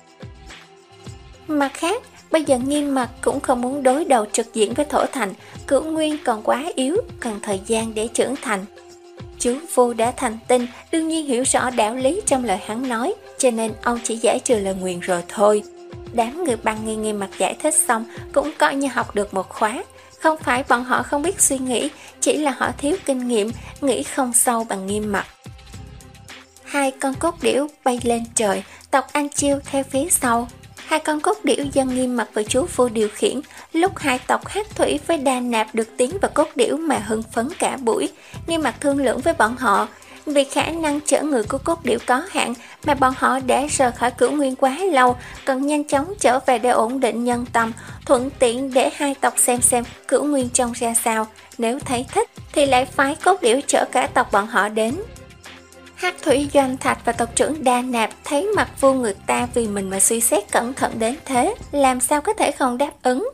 Mặt khác, bây giờ Nghiêm Mặc cũng không muốn đối đầu trực diện với thổ thành, cửu nguyên còn quá yếu, cần thời gian để trưởng thành. Chú Phu đã thành tinh, đương nhiên hiểu rõ đạo lý trong lời hắn nói, cho nên ông chỉ giải trừ lời nguyền rồi thôi. Đám người băng nghe Nghiêm Mặc giải thích xong cũng coi như học được một khóa. Không phải bọn họ không biết suy nghĩ, chỉ là họ thiếu kinh nghiệm, nghĩ không sâu bằng Nghiêm Mặc. Hai con cốt điểu bay lên trời, tộc Anh Chiêu theo phía sau. Hai con cốt điểu do Nghiêm Mặc và chú Phu điều khiển. Lúc hai tộc Hắc Thủy với Đa Nạp được tiến vào cốt điểu mà hưng phấn cả buổi. Nghiêm Mặc thương lượng với bọn họ, vì khả năng chở người của cốt điểu có hạn mà bọn họ đã rời khỏi cửu nguyên quá lâu, cần nhanh chóng trở về để ổn định nhân tâm, thuận tiện để hai tộc xem xem cửu nguyên trông ra sao. Nếu thấy thích thì lại phái cốt điểu chở cả tộc bọn họ đến. Hắc Thủy Doanh Thạch và tộc trưởng Đa Nạp thấy mặt vua người ta vì mình mà suy xét cẩn thận đến thế, làm sao có thể không đáp ứng.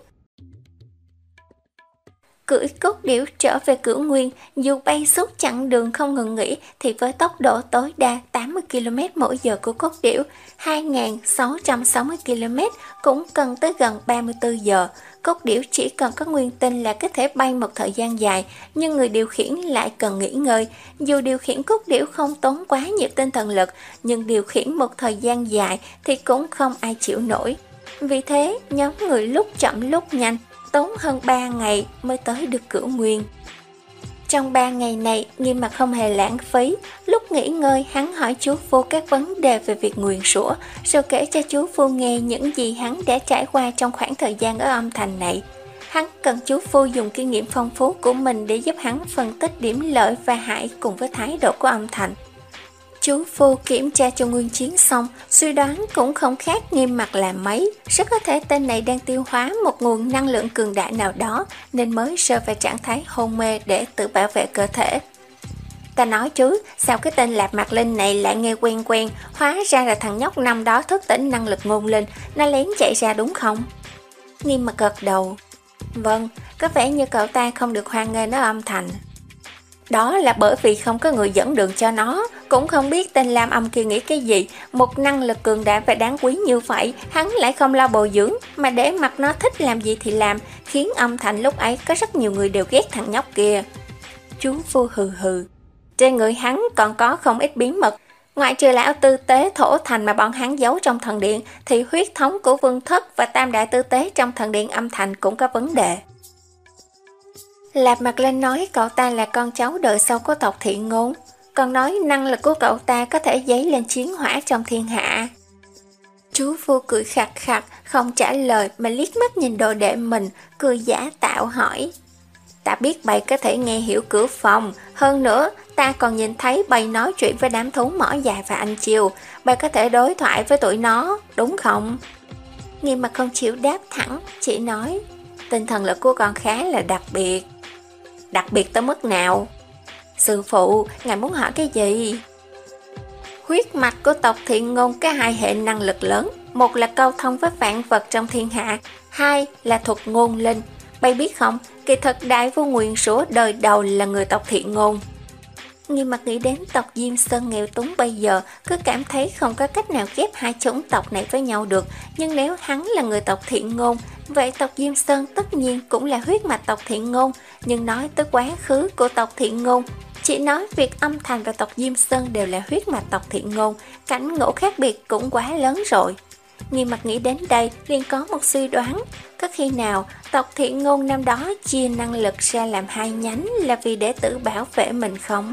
Cưỡi cốt điểu trở về cửu nguyên, dù bay suốt chặng đường không ngừng nghỉ thì với tốc độ tối đa tám mươi ki lô mét mỗi giờ của cốt điểu, hai nghìn sáu trăm sáu mươi ki lô mét cũng cần tới gần ba mươi tư giờ. Cốt điểu chỉ cần có nguyên tinh là có thể bay một thời gian dài, nhưng người điều khiển lại cần nghỉ ngơi. Dù điều khiển cốt điểu không tốn quá nhiều tinh thần lực, nhưng điều khiển một thời gian dài thì cũng không ai chịu nổi. Vì thế, nhóm người lúc chậm lúc nhanh, tốn hơn ba ngày mới tới được cửu nguyên. Trong ba ngày này, Nghiêm Mặc không hề lãng phí. Lúc nghỉ ngơi, hắn hỏi chú Phu các vấn đề về việc nguyền rủa, rồi kể cho chú Phu nghe những gì hắn đã trải qua trong khoảng thời gian ở âm thành này. Hắn cần chú Phu dùng kinh nghiệm phong phú của mình để giúp hắn phân tích điểm lợi và hại cùng với thái độ của âm thành. Chú Phu kiểm tra cho nguyên chiến xong, suy đoán cũng không khác Nghiêm Mặc là mấy. Rất có thể tên này đang tiêu hóa một nguồn năng lượng cường đại nào đó, nên mới rơi vào trạng thái hôn mê để tự bảo vệ cơ thể. Ta nói chứ, sao cái tên Lạp Mạc Linh này lại nghe quen quen, hóa ra là thằng nhóc năm đó thức tỉnh năng lực ngôn linh, nó lén chạy ra đúng không? Nghiêm Mặc gật đầu. Vâng, có vẻ như cậu ta không được hoan nghênh ở âm thành. Đó là bởi vì không có người dẫn đường cho nó, cũng không biết tên Lam Âm kia nghĩ cái gì. Một năng lực cường đại và đáng quý như vậy, hắn lại không lo bồi dưỡng, mà để mặc nó thích làm gì thì làm, khiến âm thành lúc ấy có rất nhiều người đều ghét thằng nhóc kia. Chú Phu hừ hừ. Trên người hắn còn có không ít bí mật. Ngoại trừ lão tư tế thổ thành mà bọn hắn giấu trong thần điện, thì huyết thống của Vương Thất và tam đại tư tế trong thần điện âm thành cũng có vấn đề. Lạp Mạc Linh nói cậu ta là con cháu đời sau của tộc Thiện Ngôn, còn nói năng lực của cậu ta có thể dấy lên chiến hỏa trong thiên hạ. Chú Phu cười khặt khặt, không trả lời mà liếc mắt nhìn đồ đệ mình, cười giả tạo hỏi. Ta biết bầy có thể nghe hiểu cửa phòng, hơn nữa ta còn nhìn thấy bầy nói chuyện với đám thú mỏ dài và anh Chiêu, bầy có thể đối thoại với tụi nó, đúng không? Nghiêm Mặc không chịu đáp thẳng, chỉ nói, tinh thần lực của con khá là đặc biệt. Đặc biệt tới mức nào? Sư phụ, ngài muốn hỏi cái gì? Huyết mạch của tộc Thiện Ngôn có hai hệ năng lực lớn, một là câu thông với vạn vật trong thiên hạ, hai là thuật ngôn linh. Bay biết không, kỳ thật đại vua nguyền rủa đời đầu là người tộc Thiện Ngôn. Nghiêm Mặt nghĩ đến tộc Diêm Sơn nghèo túng bây giờ, cứ cảm thấy không có cách nào ghép hai chủng tộc này với nhau được. Nhưng nếu hắn là người tộc Thiện Ngôn, vậy tộc Diêm Sơn tất nhiên cũng là huyết mạch tộc Thiện Ngôn. Nhưng nói tới quá khứ của tộc Thiện Ngôn, chỉ nói việc Âm Thành và tộc Diêm Sơn đều là huyết mạch tộc Thiện Ngôn, cảnh ngộ khác biệt cũng quá lớn rồi. Nghiêm Mặt nghĩ đến đây liền có một suy đoán, có khi nào tộc Thiện Ngôn năm đó chia năng lực ra làm hai nhánh là vì để tự bảo vệ mình không?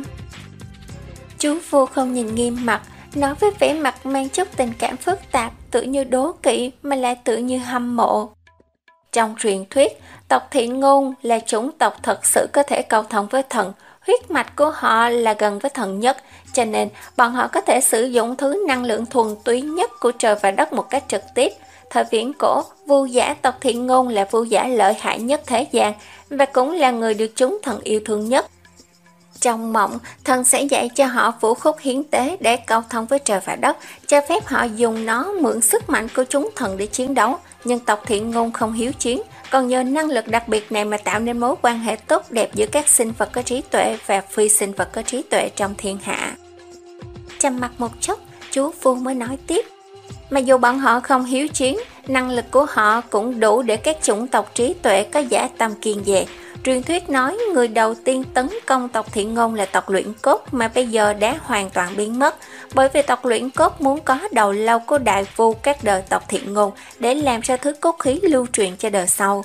Chú vua không nhìn Nghiêm Mặt, nói với vẻ mặt mang chút tình cảm phức tạp, tự như đố kỵ mà lại tự như hâm mộ. Trong truyền thuyết, tộc Thiện Ngôn là chủng tộc thật sự có thể cầu thông với thần, huyết mạch của họ là gần với thần nhất, cho nên bọn họ có thể sử dụng thứ năng lượng thuần túy nhất của trời và đất một cách trực tiếp. Thời viễn cổ, vua giả tộc Thiện Ngôn là vua giả lợi hại nhất thế gian và cũng là người được chúng thần yêu thương nhất. Trong mộng, thần sẽ dạy cho họ vũ khúc hiến tế để cầu thông với trời và đất, cho phép họ dùng nó mượn sức mạnh của chúng thần để chiến đấu. Nhưng tộc Thiện Ngôn không hiếu chiến, còn nhờ năng lực đặc biệt này mà tạo nên mối quan hệ tốt đẹp giữa các sinh vật có trí tuệ và phi sinh vật có trí tuệ trong thiên hạ. Trầm mặc một chốc, chú vua mới nói tiếp. Mà dù bọn họ không hiếu chiến, năng lực của họ cũng đủ để các chủng tộc trí tuệ có dã tâm kiên dè. Truyền thuyết nói người đầu tiên tấn công tộc Thiện Ngôn là tộc Luyện Cốt mà bây giờ đã hoàn toàn biến mất, bởi vì tộc Luyện Cốt muốn có đầu lâu của đại vua các đời tộc Thiện Ngôn để làm ra thứ cốt khí lưu truyền cho đời sau.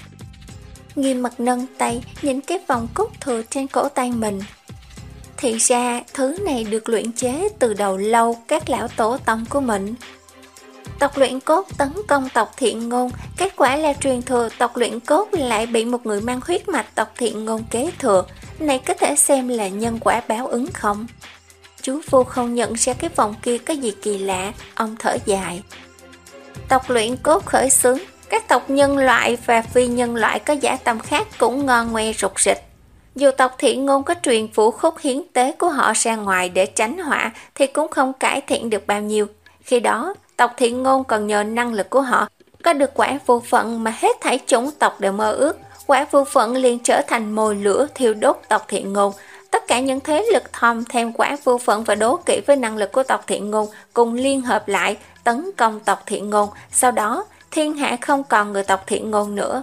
Nghiêm Mặt nâng tay nhìn cái vòng cốt thừa trên cổ tay mình. Thì ra thứ này được luyện chế từ đầu lâu các lão tổ tông của mình. Tộc Luyện Cốt tấn công tộc Thiện Ngôn, kết quả là truyền thừa tộc Luyện Cốt lại bị một người mang huyết mạch tộc Thiện Ngôn kế thừa. Này có thể xem là nhân quả báo ứng không? Chú vua không nhận ra cái vòng kia có gì kỳ lạ, ông thở dài. Tộc Luyện Cốt khởi xướng, các tộc nhân loại và phi nhân loại có dã tâm khác cũng ngon ngoe rục rịch. Dù tộc Thiện Ngôn có truyền vũ khúc hiến tế của họ ra ngoài để tránh họa thì cũng không cải thiện được bao nhiêu. Khi đó, tộc Thiện Ngôn còn nhờ năng lực của họ có được quả vô phận mà hết thảy chủng tộc đều mơ ước. Quả vô phận liền trở thành mồi lửa thiêu đốt tộc Thiện Ngôn. Tất cả những thế lực thòm thêm quả vô phận và đố kỵ với năng lực của tộc Thiện Ngôn cùng liên hợp lại tấn công tộc Thiện Ngôn. Sau đó, thiên hạ không còn người tộc Thiện Ngôn nữa.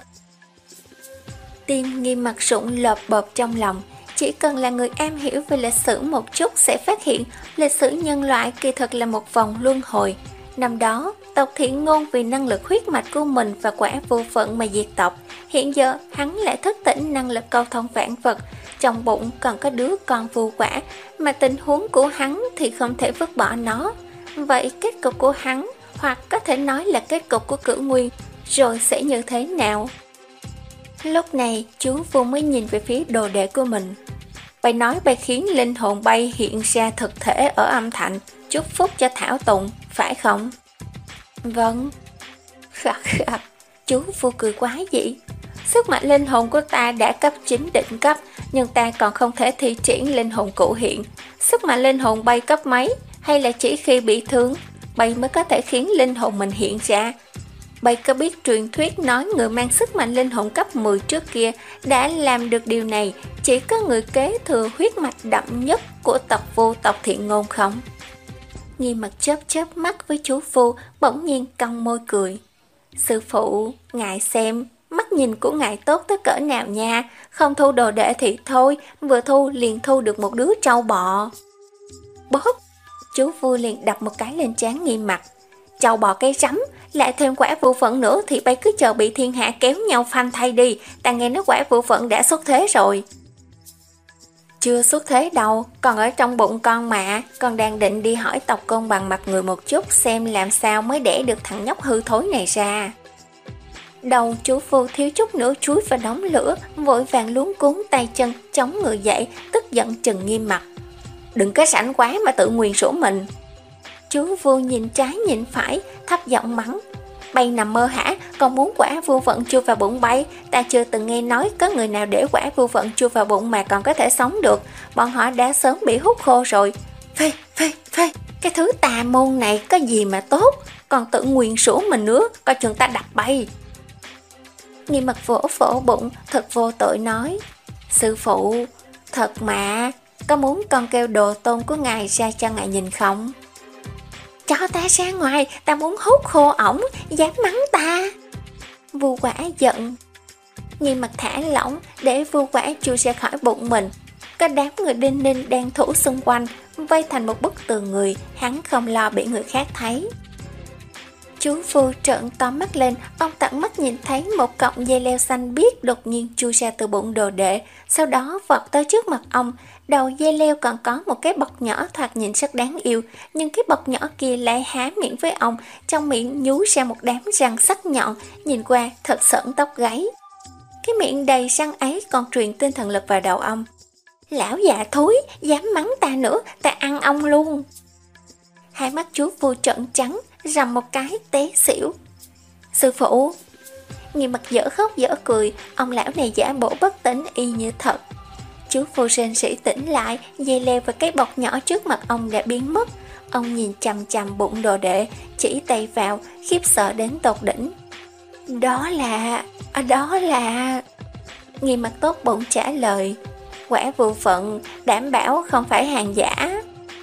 Tim Nghiêm Mặt rụng lợp bợp trong lòng. Chỉ cần là người am hiểu về lịch sử một chút sẽ phát hiện lịch sử nhân loại kỳ thực là một vòng luân hồi. Năm đó, tộc Thiện Ngôn vì năng lực huyết mạch của mình và quả vô phận mà diệt tộc. Hiện giờ, hắn lại thức tỉnh năng lực cầu thông vạn vật. Trong bụng còn có đứa con vô quả, mà tình huống của hắn thì không thể vứt bỏ nó. Vậy kết cục của hắn, hoặc có thể nói là kết cục của Cửu Nguyên, rồi sẽ như thế nào? Lúc này, chú vua mới nhìn về phía đồ đệ của mình. Bay nói bay khiến linh hồn bay hiện ra thực thể ở âm thành, chúc phúc cho Thảo Tùng, phải không? Vâng. Khắc khắc, chú vua cười quá dị. Sức mạnh linh hồn của ta đã cấp chín định cấp, nhưng ta còn không thể thi triển linh hồn cụ hiện. Sức mạnh linh hồn bay cấp mấy, hay là chỉ khi bị thương, bay mới có thể khiến linh hồn mình hiện ra? Bay có biết truyền thuyết nói người mang sức mạnh linh hồn cấp mười trước kia đã làm được điều này, chỉ có người kế thừa huyết mạch đậm nhất của tộc vô tộc Thiện Ngôn không? Nghiêm Mặt chớp chớp mắt với chú vua, bỗng nhiên cong môi cười. Sư phụ, ngài xem, mắt nhìn của ngài tốt tới cỡ nào nha, không thu đồ đệ thì thôi, vừa thu liền thu được một đứa trâu bò. Bóp, chú vua liền đập một cái lên trán Nghiêm Mặt. Trâu bò cái rắm, lại thêm quả vô phận nữa thì bay cứ chờ bị thiên hạ kéo nhau phanh thay đi, ta nghe nói quả vô phận đã xuất thế rồi. Chưa xuất thế đâu, còn ở trong bụng con mà, con đang định đi hỏi tộc Côn Bằng mặt người một chút xem làm sao mới đẻ được thằng nhóc hư thối này ra. Đầu chú vua thiếu chút nữa chuối vào đống lửa, vội vàng luống cuốn tay chân, chống người dậy, tức giận trừng Nghiêm Mặt. Đừng có sảnh quá mà tự nguyền rủa mình. Chú vua nhìn trái nhìn phải, thấp giọng mắng. Bay nằm mơ hả, còn muốn quả vô vận chui vào bụng bay? Ta chưa từng nghe nói có người nào để quả vô vận chui vào bụng mà còn có thể sống được. Bọn họ đã sớm bị hút khô rồi. Phê, phê, phê, cái thứ tà môn này có gì mà tốt, còn tự nguyền rủa mình nữa, coi chừng ta đập bay. Nghi Mặc vỗ vỗ bụng, thật vô tội nói: Sư phụ, thật mà, có muốn con kêu đồ tôn của ngài ra cho ngài nhìn không? Cho ta ra ngoài, ta muốn hút khô ổng, dám mắng ta. Vu Quả giận. Nghi Mặc thả lỏng để Vu Quả chui ra khỏi bụng mình. Có đám người đinh ninh đang thủ xung quanh, vây thành một bức tường người, hắn không lo bị người khác thấy. Chú Vu trợn to mắt lên, ông tận mắt nhìn thấy một cọng dây leo xanh biếc đột nhiên chui ra từ bụng đồ đệ, sau đó vọt tới trước mặt ông. Đầu dây leo còn có một cái bọc nhỏ thoạt nhìn rất đáng yêu, nhưng cái bọc nhỏ kia lại há miệng với ông, trong miệng nhú ra một đám răng sắc nhọn, nhìn qua thật sởn tóc gáy. Cái miệng đầy răng ấy còn truyền tinh thần lực vào đầu ông. Lão già thối, dám mắng ta nữa, ta ăn ông luôn. Hai mắt chú Vu trợn trắng, rầm một cái té xỉu. Sư phụ. Nghi Mặc dở khóc dở cười, ông lão này giả bộ bất tỉnh y như thật. Chú Vu rên rỉ tỉnh lại, dây leo và cái bọc nhỏ trước mặt ông đã biến mất. Ông nhìn chằm chằm bụng đồ đệ, chỉ tay vào, khiếp sợ đến tột đỉnh. Đó là... đó là... Nghi Mặc tốt bụng trả lời: Quả Vu phận, đảm bảo không phải hàng giả.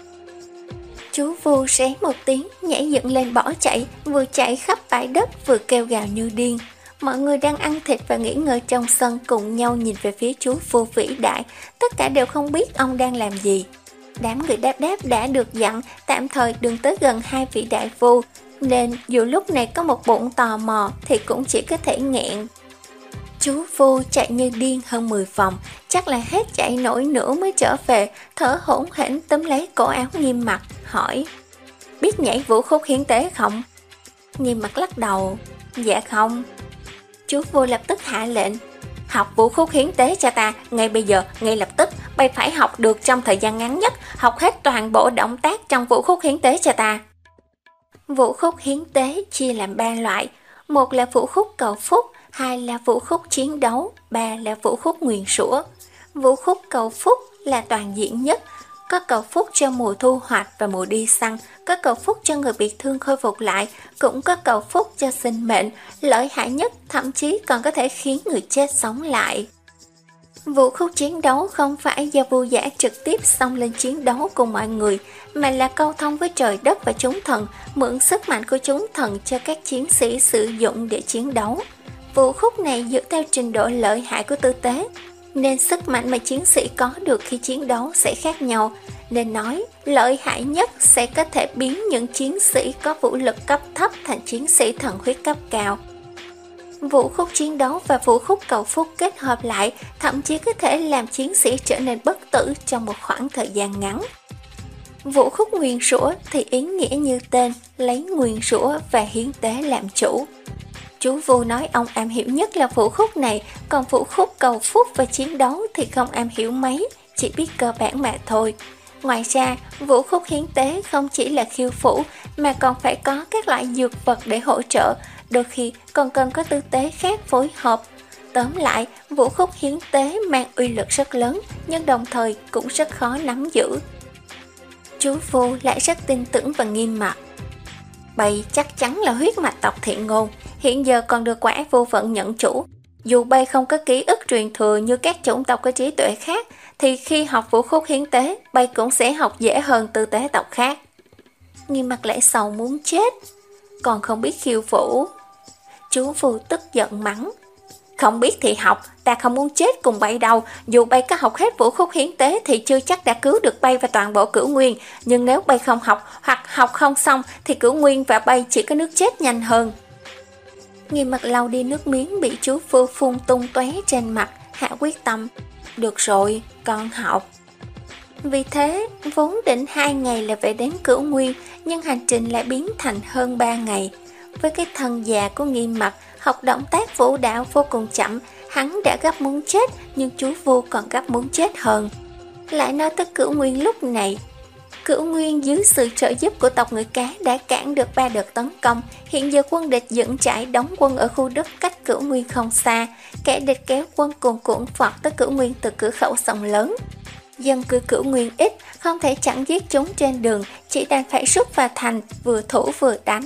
Chú Vu ré một tiếng, nhảy dựng lên bỏ chạy, vừa chạy khắp bãi đất vừa kêu gào như điên. Mọi người đang ăn thịt và nghỉ ngơi trong sân cùng nhau nhìn về phía chú Vu vĩ đại, tất cả đều không biết ông đang làm gì. Đám người đáp đáp đã được dặn tạm thời đừng tới gần hai vị đại vu, nên dù lúc này có một bụng tò mò thì cũng chỉ có thể nghẹn. Chú Vu chạy như điên hơn mười vòng, chắc là hết chạy nổi nữa mới trở về, thở hổn hển túm lấy cổ áo Nghiêm Mặc, hỏi: Biết nhảy vũ khúc hiến tế không? Nghiêm Mặc lắc đầu: Dạ không. Chú Vu lập tức hạ lệnh: Học vũ khúc hiến tế cho ta, ngay bây giờ, ngay lập tức, bay phải học được trong thời gian ngắn nhất, học hết toàn bộ động tác trong vũ khúc hiến tế cho ta. Vũ khúc hiến tế chia làm ba loại, một là vũ khúc cầu phúc, hai là vũ khúc chiến đấu, ba là vũ khúc nguyền rủa. Vũ khúc cầu phúc là toàn diện nhất, có cầu phúc cho mùa thu hoạch và mùa đi săn, có cầu phúc cho người bị thương khôi phục lại, cũng có cầu phúc cho sinh mệnh, lợi hại nhất thậm chí còn có thể khiến người chết sống lại. Vũ khúc chiến đấu không phải do Vu giả trực tiếp xông lên chiến đấu cùng mọi người, mà là câu thông với trời đất và chúng thần, mượn sức mạnh của chúng thần cho các chiến sĩ sử dụng để chiến đấu. Vũ khúc này dựa theo trình độ lợi hại của tư tế, nên sức mạnh mà chiến sĩ có được khi chiến đấu sẽ khác nhau, nên nói lợi hại nhất sẽ có thể biến những chiến sĩ có vũ lực cấp thấp thành chiến sĩ thần huyết cấp cao. Vũ khúc chiến đấu và vũ khúc cầu phúc kết hợp lại, thậm chí có thể làm chiến sĩ trở nên bất tử trong một khoảng thời gian ngắn. Vũ khúc nguyền rủa thì ý nghĩa như tên, lấy nguyền rủa và hiến tế làm chủ. Chú Vu nói ông am hiểu nhất là vũ khúc này, còn vũ khúc cầu phúc và chiến đấu thì không am hiểu mấy, chỉ biết cơ bản mà thôi. Ngoài ra, vũ khúc hiến tế không chỉ là khiêu phủ, mà còn phải có các loại dược vật để hỗ trợ, đôi khi còn cần có tư tế khác phối hợp. Tóm lại, vũ khúc hiến tế mang uy lực rất lớn, nhưng đồng thời cũng rất khó nắm giữ. Chú Vu lại rất tin tưởng và Nghiêm Mặc. Bay chắc chắn là huyết mạch tộc Thiện Ngôn, hiện giờ còn được Quả Vu phận nhận chủ. Dù Bay không có ký ức truyền thừa như các chủng tộc có trí tuệ khác, thì khi học vũ khúc hiến tế, Bay cũng sẽ học dễ hơn tư tế tộc khác. Nghiêm Mặc lại sầu muốn chết, còn không biết khiêu vũ. Chú Vu tức giận mắng: Không biết thì học, ta không muốn chết cùng Bay đâu. Dù Bay có học hết vũ khúc hiến tế thì chưa chắc đã cứu được Bay và toàn bộ Cửu Nguyên, nhưng nếu Bay không học hoặc học không xong thì Cửu Nguyên và Bay chỉ có nước chết nhanh hơn. Nghiêm Mặc lau đi nước miếng bị chú Vu phun tung tóe trên mặt, hạ quyết tâm: Được rồi, con học. Vì thế, vốn định hai ngày là về đến Cửu Nguyên, nhưng hành trình lại biến thành hơn ba ngày. Với cái thân già của Nghiêm Mặc, học động tác vũ đạo vô cùng chậm, hắn đã gấp muốn chết, nhưng chú Vu còn gấp muốn chết hơn. Lại nói tới Cửu Nguyên lúc này, Cửu Nguyên dưới sự trợ giúp của tộc người cá đã cản được ba đợt tấn công. Hiện giờ quân địch dựng trại đóng quân ở khu đất cách Cửu Nguyên không xa. Kẻ địch kéo quân cuồn cuộn vọt tới Cửu Nguyên từ cửa khẩu sông lớn. Dân cư Cửu Nguyên ít, không thể chặn giết chúng trên đường, chỉ đành phải rút vào thành, vừa thủ vừa đánh.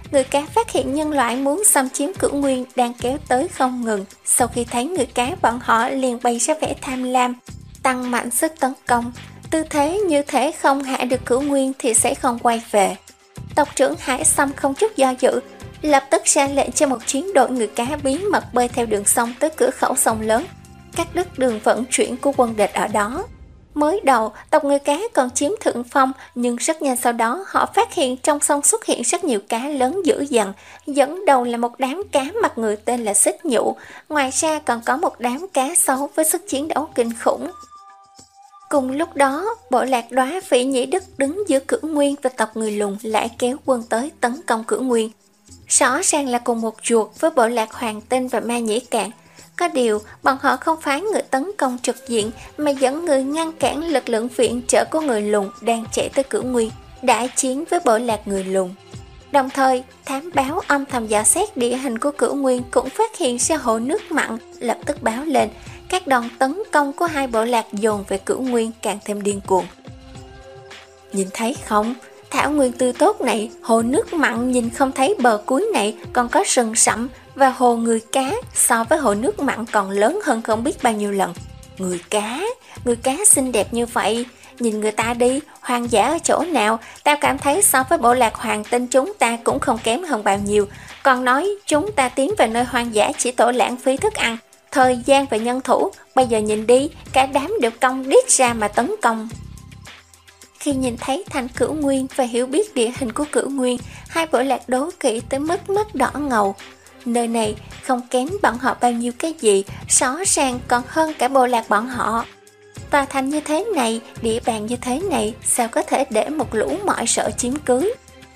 Người cá phát hiện nhân loại muốn xâm chiếm Cửu Nguyên đang kéo tới không ngừng. Sau khi thấy người cá, bọn họ liền bày ra vẻ tham lam, tăng mạnh sức tấn công. Tư thế như thể không hạ được Cửu Nguyên thì sẽ không quay về. Tộc trưởng Hải Sâm không chút do dự, lập tức ra lệnh cho một chiến đội người cá bí mật bơi theo đường sông tới cửa khẩu sông lớn, cắt đứt đường vận chuyển của quân địch ở đó. Mới đầu, tộc người cá còn chiếm thượng phong, nhưng rất nhanh sau đó họ phát hiện trong sông xuất hiện rất nhiều cá lớn dữ dằn. Dẫn đầu là một đám cá mặt người tên là Xích Nhụ, ngoài ra còn có một đám cá sấu với sức chiến đấu kinh khủng. Cùng lúc đó, bộ lạc Đóa Phỉ Nhĩ Đức đứng giữa Cửu Nguyên và tộc người Lùn lại kéo quân tới tấn công Cửu Nguyên. Rõ ràng là cùng một chuột với bộ lạc Hoàng Tinh và Ma Nhĩ Cạn. Có điều, bọn họ không phái người tấn công trực diện mà dẫn người ngăn cản lực lượng viện trợ của người Lùn đang chạy tới Cửu Nguyên, đại chiến với bộ lạc người Lùn. Đồng thời, thám báo âm thầm dò xét địa hình của Cửu Nguyên cũng phát hiện ra hồ nước mặn, lập tức báo lên. Các đòn tấn công của hai bộ lạc dồn về Cửu Nguyên càng thêm điên cuồng. Nhìn thấy không? Thảo nguyên tươi tốt này, hồ nước mặn nhìn không thấy bờ cuối này còn có rừng sẫm, và hồ người cá so với hồ nước mặn còn lớn hơn không biết bao nhiêu lần. Người cá, người cá xinh đẹp như vậy, nhìn người ta đi, hoang dã ở chỗ nào, tao cảm thấy so với bộ lạc Hoàng Tinh chúng ta cũng không kém hơn bao nhiêu. Còn nói chúng ta tiến về nơi hoang dã chỉ tổ lãng phí thức ăn, thời gian và nhân thủ, bây giờ nhìn đi, cả đám đều cong điếc ra mà tấn công. Khi nhìn thấy thành Cửu Nguyên và hiểu biết địa hình của Cửu Nguyên, hai bộ lạc đố kỵ tới mức mắt đỏ ngầu. Nơi này không kém bọn họ bao nhiêu cái gì, rõ ràng còn hơn cả bộ lạc bọn họ. Tòa thành như thế này, địa bàn như thế này, sao có thể để một lũ mọi sợ chiếm cứ?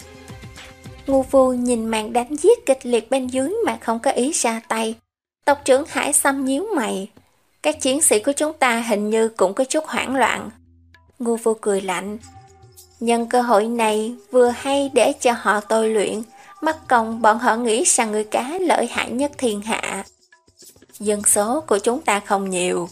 Ngu Vu nhìn màn đánh giết kịch liệt bên dưới mà không có ý ra tay. Tộc trưởng Hải Sâm nhíu mày. Các chiến sĩ của chúng ta hình như cũng có chút hoảng loạn. Ngu Vu cười lạnh. Nhân cơ hội này vừa hay để cho họ tôi luyện, mất công bọn họ nghĩ rằng người cá lợi hại nhất thiên hạ. Dân số của chúng ta không nhiều.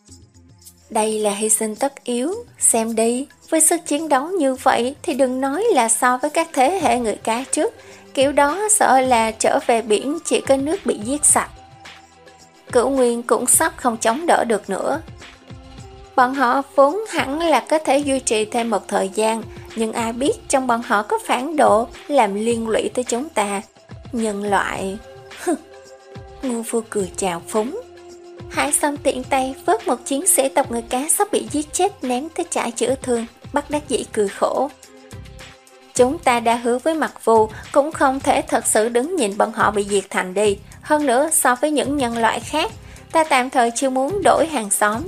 Đây là hy sinh tất yếu, xem đi, với sức chiến đấu như vậy thì đừng nói là so với các thế hệ người cá trước, kiểu đó sợ là trở về biển chỉ có nước bị giết sạch. Cửu Nguyên cũng sắp không chống đỡ được nữa. Bọn họ vốn hẳn là có thể duy trì thêm một thời gian, nhưng ai biết trong bọn họ có phản độ làm liên lụy tới chúng ta. Nhân loại... Ngu Vu cười chào phúng. Hải Sâm tiện tay vớt một chiến sĩ tộc người cá sắp bị giết chết ném tới trại chữa thương, bất đắc dĩ cười khổ. Chúng ta đã hứa với Mặc Vu, cũng không thể thật sự đứng nhìn bọn họ bị diệt thành đi. Hơn nữa so với những nhân loại khác, ta tạm thời chưa muốn đổi hàng xóm.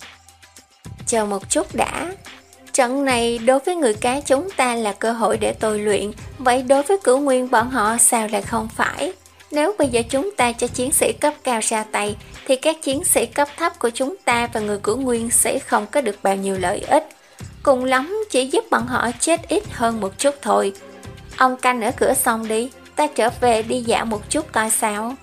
Chờ một chút đã. Trận này đối với người cá chúng ta là cơ hội để tôi luyện, vậy đối với Cửu Nguyên bọn họ sao lại không phải? Nếu bây giờ chúng ta cho chiến sĩ cấp cao ra tay, thì các chiến sĩ cấp thấp của chúng ta và người Cửu Nguyên sẽ không có được bao nhiêu lợi ích. Cùng lắm chỉ giúp bọn họ chết ít hơn một chút thôi. Ông canh ở cửa sông đi, ta trở về đi dạo một chút coi sao.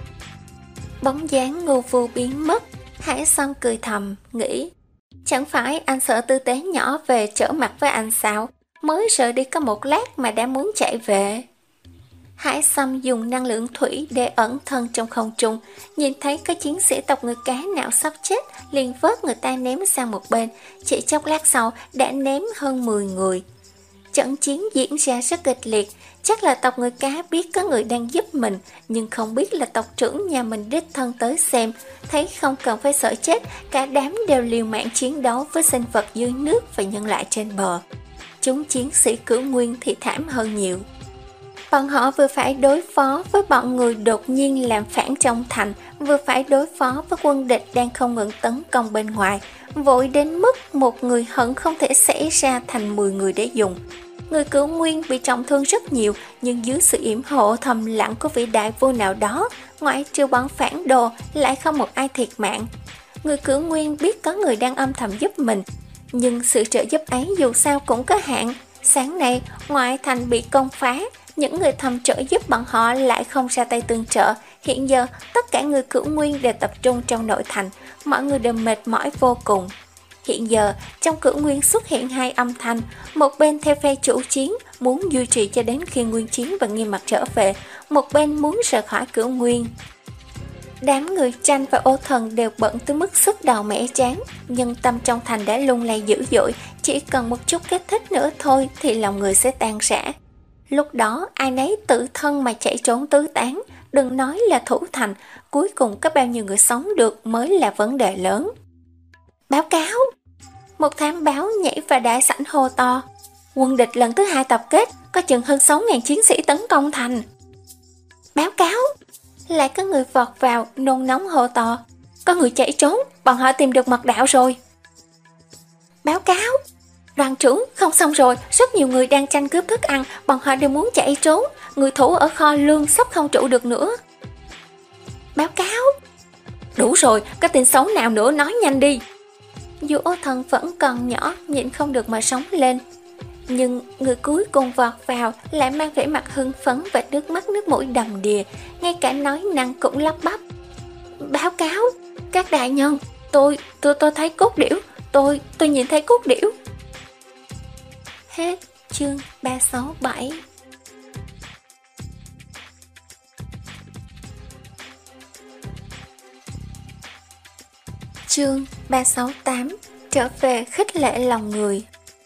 Bóng dáng Ngu Vu biến mất, Hải Sâm cười thầm, nghĩ. Chẳng phải anh sợ tư tế nhỏ về trở mặt với anh sao? Mới rời đi có một lát mà đã muốn chạy về. Hải Sâm dùng năng lượng thủy để ẩn thân trong không trung, nhìn thấy có chiến sĩ tộc người cá nào sắp chết, liền vớt người ta ném sang một bên, chỉ chốc lát sau đã ném hơn mười người. Trận chiến diễn ra rất kịch liệt, chắc là tộc người cá biết có người đang giúp mình, nhưng không biết là tộc trưởng nhà mình đích thân tới xem, thấy không cần phải sợ chết, cả đám đều liều mạng chiến đấu với sinh vật dưới nước và nhân loại trên bờ. Chúng chiến sĩ Cửu Nguyên thì thảm hơn nhiều. Bọn họ vừa phải đối phó với bọn người đột nhiên làm phản trong thành, vừa phải đối phó với quân địch đang không ngừng tấn công bên ngoài, vội đến mức một người hận không thể xảy ra thành mười người để dùng. Người Cửu Nguyên bị trọng thương rất nhiều, nhưng dưới sự yểm hộ thầm lặng của vị đại vua nào đó, ngoại trừ bọn phản đồ lại không một ai thiệt mạng. Người Cửu Nguyên biết có người đang âm thầm giúp mình, nhưng sự trợ giúp ấy dù sao cũng có hạn. Sáng nay, ngoại thành bị công phá, những người thầm trợ giúp bọn họ lại không ra tay tương trợ. Hiện giờ, tất cả người Cửu Nguyên đều tập trung trong nội thành, mọi người đều mệt mỏi vô cùng. Hiện giờ, trong cửu nguyên xuất hiện hai âm thanh, một bên theo phe chủ chiến, muốn duy trì cho đến khi Nguyên Chiến và Nghiêm Mặc trở về, một bên muốn rời khỏi cửu nguyên. Đám người Tranh và Ô Thần đều bận tới mức sức đầu mẻ trán, nhưng tâm trong thành đã lung lay dữ dội, chỉ cần một chút kích thích nữa thôi thì lòng người sẽ tan rã. Lúc đó ai nấy tự thân mà chạy trốn tứ tán, đừng nói là thủ thành, cuối cùng có bao nhiêu người sống được mới là vấn đề lớn. Báo cáo! Một thám báo nhảy vào đại sảnh hô to. Quân địch lần thứ hai tập kết, có chừng hơn sáu nghìn chiến sĩ tấn công thành. Báo cáo! Lại có người vọt vào, nôn nóng hô to. Có người chạy trốn, bọn họ tìm được mật đạo rồi. Báo cáo! Đoàn trưởng, không xong rồi, rất nhiều người đang tranh cướp thức ăn, bọn họ đều muốn chạy trốn, người thủ ở kho lương sắp không trụ được nữa. Báo cáo! Đủ rồi, có tin xấu nào nữa nói nhanh đi. Dù Ô Thần vẫn còn nhỏ, nhịn không được mà sống lên. Nhưng người cuối cùng vọt vào lại mang vẻ mặt hưng phấn và nước mắt nước mũi đầm đìa, ngay cả nói năng cũng lắp bắp. Báo cáo, các đại nhân, tôi, tôi, tôi thấy cốt điểu, tôi, tôi nhìn thấy cốt điểu. Hết chương ba sáu bảy. Chương ba sáu tám, trở về khích lệ lòng người.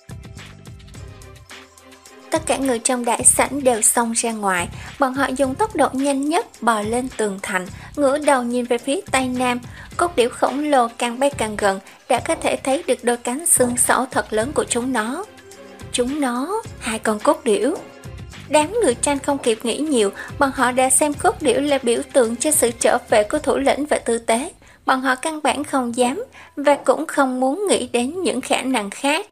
Tất cả người trong đại sảnh đều xông ra ngoài, bọn họ dùng tốc độ nhanh nhất bò lên tường thành, ngửa đầu nhìn về phía tây nam. Cốt điểu khổng lồ càng bay càng gần, đã có thể thấy được đôi cánh xương sẩu thật lớn của chúng nó. Chúng nó, hai con cốt điểu. Đám người Tranh không kịp nghĩ nhiều, bọn họ đã xem cốt điểu là biểu tượng cho sự trở về của thủ lĩnh và tư tế. Bọn họ căn bản không dám và cũng không muốn nghĩ đến những khả năng khác.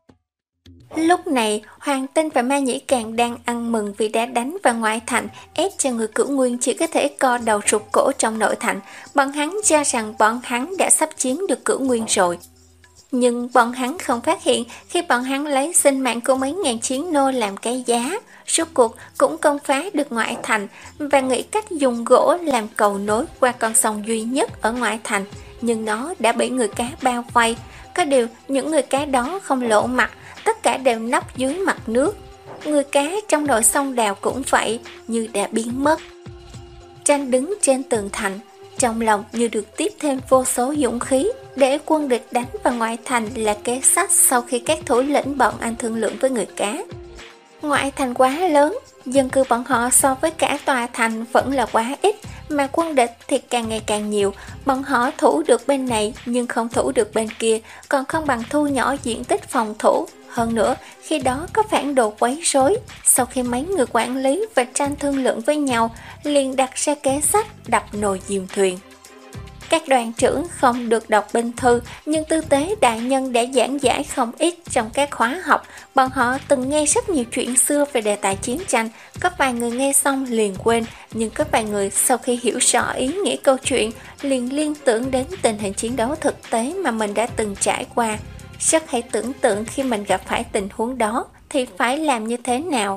Lúc này, Hoàng Tinh và Ma Nhĩ Càng đang ăn mừng vì đã đánh vào ngoại thành, ép cho người Cửu Nguyên chỉ có thể co đầu rụt cổ trong nội thành. Bọn hắn cho rằng bọn hắn đã sắp chiếm được Cửu Nguyên rồi. Nhưng bọn hắn không phát hiện khi bọn hắn lấy sinh mạng của mấy ngàn chiến nô làm cái giá, rốt cuộc cũng công phá được ngoại thành và nghĩ cách dùng gỗ làm cầu nối qua con sông duy nhất ở ngoại thành. Nhưng nó đã bị người cá bao vây. Có điều những người cá đó không lộ mặt, tất cả đều nấp dưới mặt nước. Người cá trong nội sông Đào cũng vậy, như đã biến mất. Tranh đứng trên tường thành, trong lòng như được tiếp thêm vô số dũng khí. Để quân địch đánh vào ngoại thành là kế sách sau khi các thủ lĩnh bọn anh thương lượng với người cá. Ngoại thành quá lớn, dân cư bọn họ so với cả tòa thành vẫn là quá ít, mà quân địch thì càng ngày càng nhiều. Bọn họ thủ được bên này nhưng không thủ được bên kia, còn không bằng thu nhỏ diện tích phòng thủ. Hơn nữa, khi đó có phản đồ quấy rối. Sau khi mấy người quản lý và Tranh thương lượng với nhau, liền đặt ra kế sách đập nồi chìm thuyền. Các đoàn trưởng không được đọc binh thư, nhưng tư tế đại nhân đã giảng giải không ít trong các khóa học. Bọn họ từng nghe rất nhiều chuyện xưa về đề tài chiến tranh, có vài người nghe xong liền quên, nhưng có vài người sau khi hiểu rõ ý nghĩa câu chuyện, liền liên tưởng đến tình hình chiến đấu thực tế mà mình đã từng trải qua. Rất hay tưởng tượng khi mình gặp phải tình huống đó thì phải làm như thế nào.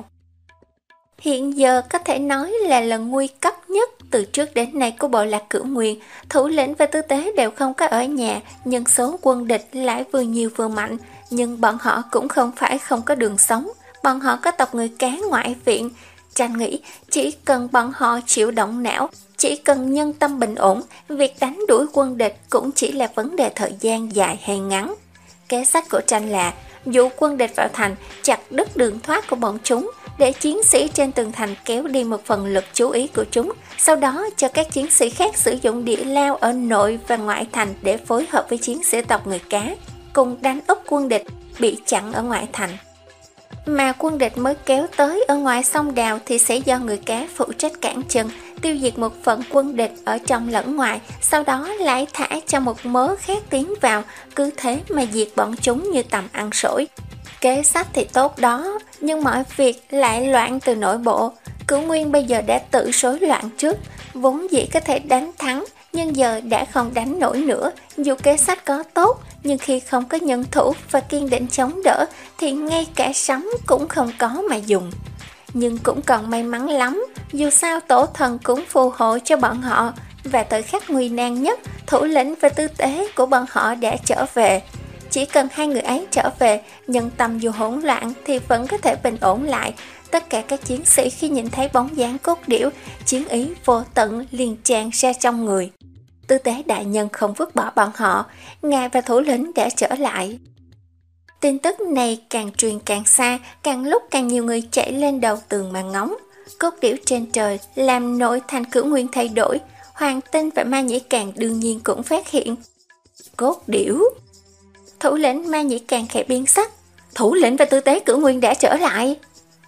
Hiện giờ có thể nói là lần nguy cấp nhất từ trước đến nay của bộ lạc Cửu Nguyên. Thủ lĩnh và tư tế đều không có ở nhà, nhân số quân địch lại vừa nhiều vừa mạnh. Nhưng bọn họ cũng không phải không có đường sống, bọn họ có tộc người cá ngoại viện. Tranh nghĩ chỉ cần bọn họ chịu động não, chỉ cần nhân tâm bình ổn, việc đánh đuổi quân địch cũng chỉ là vấn đề thời gian dài hay ngắn. Kế sách của Tranh là dụ quân địch vào thành, chặt đứt đường thoát của bọn chúng, để chiến sĩ trên tường thành kéo đi một phần lực chú ý của chúng, sau đó cho các chiến sĩ khác sử dụng địa lao ở nội và ngoại thành để phối hợp với chiến sĩ tộc người cá, cùng đánh úp quân địch bị chặn ở ngoại thành. Mà quân địch mới kéo tới ở ngoài sông Đào thì sẽ do người cá phụ trách cản chân, tiêu diệt một phần quân địch ở trong lẫn ngoài, sau đó lại thả cho một mớ khác tiến vào, cứ thế mà diệt bọn chúng như tầm ăn sổi. Kế sách thì tốt đó, nhưng mọi việc lại loạn từ nội bộ. Cửu Nguyên bây giờ đã tự rối loạn trước, vốn dĩ có thể đánh thắng, nhưng giờ đã không đánh nổi nữa. Dù kế sách có tốt, nhưng khi không có nhân thủ và kiên định chống đỡ, thì ngay cả sấm cũng không có mà dùng. Nhưng cũng còn may mắn lắm, dù sao tổ thần cũng phù hộ cho bọn họ, và thời khắc nguy nan nhất, thủ lĩnh và tư tế của bọn họ đã trở về. Chỉ cần hai người ấy trở về, nhân tâm dù hỗn loạn thì vẫn có thể bình ổn lại. Tất cả các chiến sĩ khi nhìn thấy bóng dáng cốt điểu, chiến ý vô tận liền tràn ra trong người. Tư tế đại nhân không vứt bỏ bọn họ, ngài và thủ lĩnh đã trở lại. Tin tức này càng truyền càng xa, càng lúc càng nhiều người chạy lên đầu tường mà ngóng. Cốt điểu trên trời làm nội thành Cửu Nguyên thay đổi, Hoàng Tinh và Ma Nhĩ Càng đương nhiên cũng phát hiện. Cốt điểu. Thủ lĩnh Ma Nhĩ Càng khẽ biến sắc. Thủ lĩnh và tư tế Cửu Nguyên đã trở lại.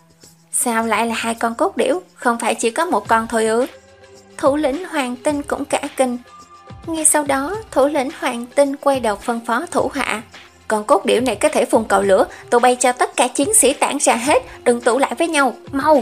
Sao lại là hai con cốt điểu, không phải chỉ có một con thôi ư? Thủ lĩnh Hoàng Tinh cũng cả kinh. Ngay sau đó, thủ lĩnh Hoàng Tinh quay đầu phân phó thủ hạ. Con cốt điểu này có thể phun cầu lửa, tụi bay cho tất cả chiến sĩ tản ra hết, đừng tụ lại với nhau, mau.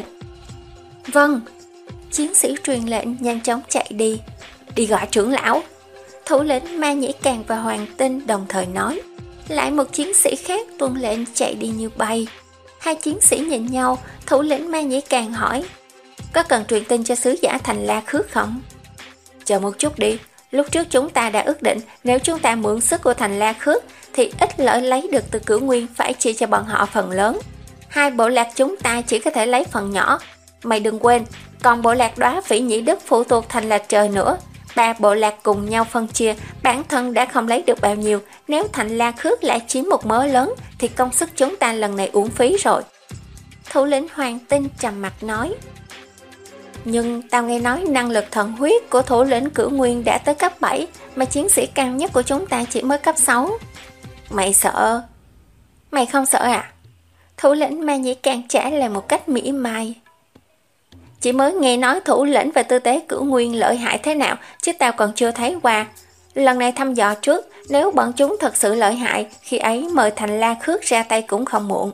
Vâng. Chiến sĩ truyền lệnh nhanh chóng chạy đi. Đi gọi trưởng lão. Thủ lĩnh Ma Nhĩ Càng và Hoàng Tinh đồng thời nói. Lại một chiến sĩ khác tuân lệnh chạy đi như bay. Hai chiến sĩ nhìn nhau, thủ lĩnh Ma Nhĩ Càng hỏi. Có cần truyền tin cho sứ giả thành La Khước không? Chờ một chút đi. Lúc trước chúng ta đã ước định nếu chúng ta mượn sức của thành La Khước thì ít lợi lấy được từ Cửu Nguyên phải chia cho bọn họ phần lớn. Hai bộ lạc chúng ta chỉ có thể lấy phần nhỏ. Mày đừng quên, còn bộ lạc Đóa Phỉ Nhĩ Đức phụ thuộc thành là trời nữa. Ba bộ lạc cùng nhau phân chia, bản thân đã không lấy được bao nhiêu. Nếu thành La Khước lại chiếm một mớ lớn thì công sức chúng ta lần này uổng phí rồi. Thủ lĩnh Hoàng Tinh trầm mặt nói. Nhưng tao nghe nói năng lực thần huyết của thủ lĩnh Cửu Nguyên đã tới cấp bảy, mà chiến sĩ cao nhất của chúng ta chỉ mới cấp sáu. Mày sợ? Mày không sợ à? Thủ lĩnh Ma Nhĩ Càng trả lời một cách mỉa mai. Chỉ mới nghe nói thủ lĩnh và tư tế Cửu Nguyên lợi hại thế nào, chứ tao còn chưa thấy qua. Lần này thăm dò trước, nếu bọn chúng thật sự lợi hại, khi ấy mời thành La Khước ra tay cũng không muộn.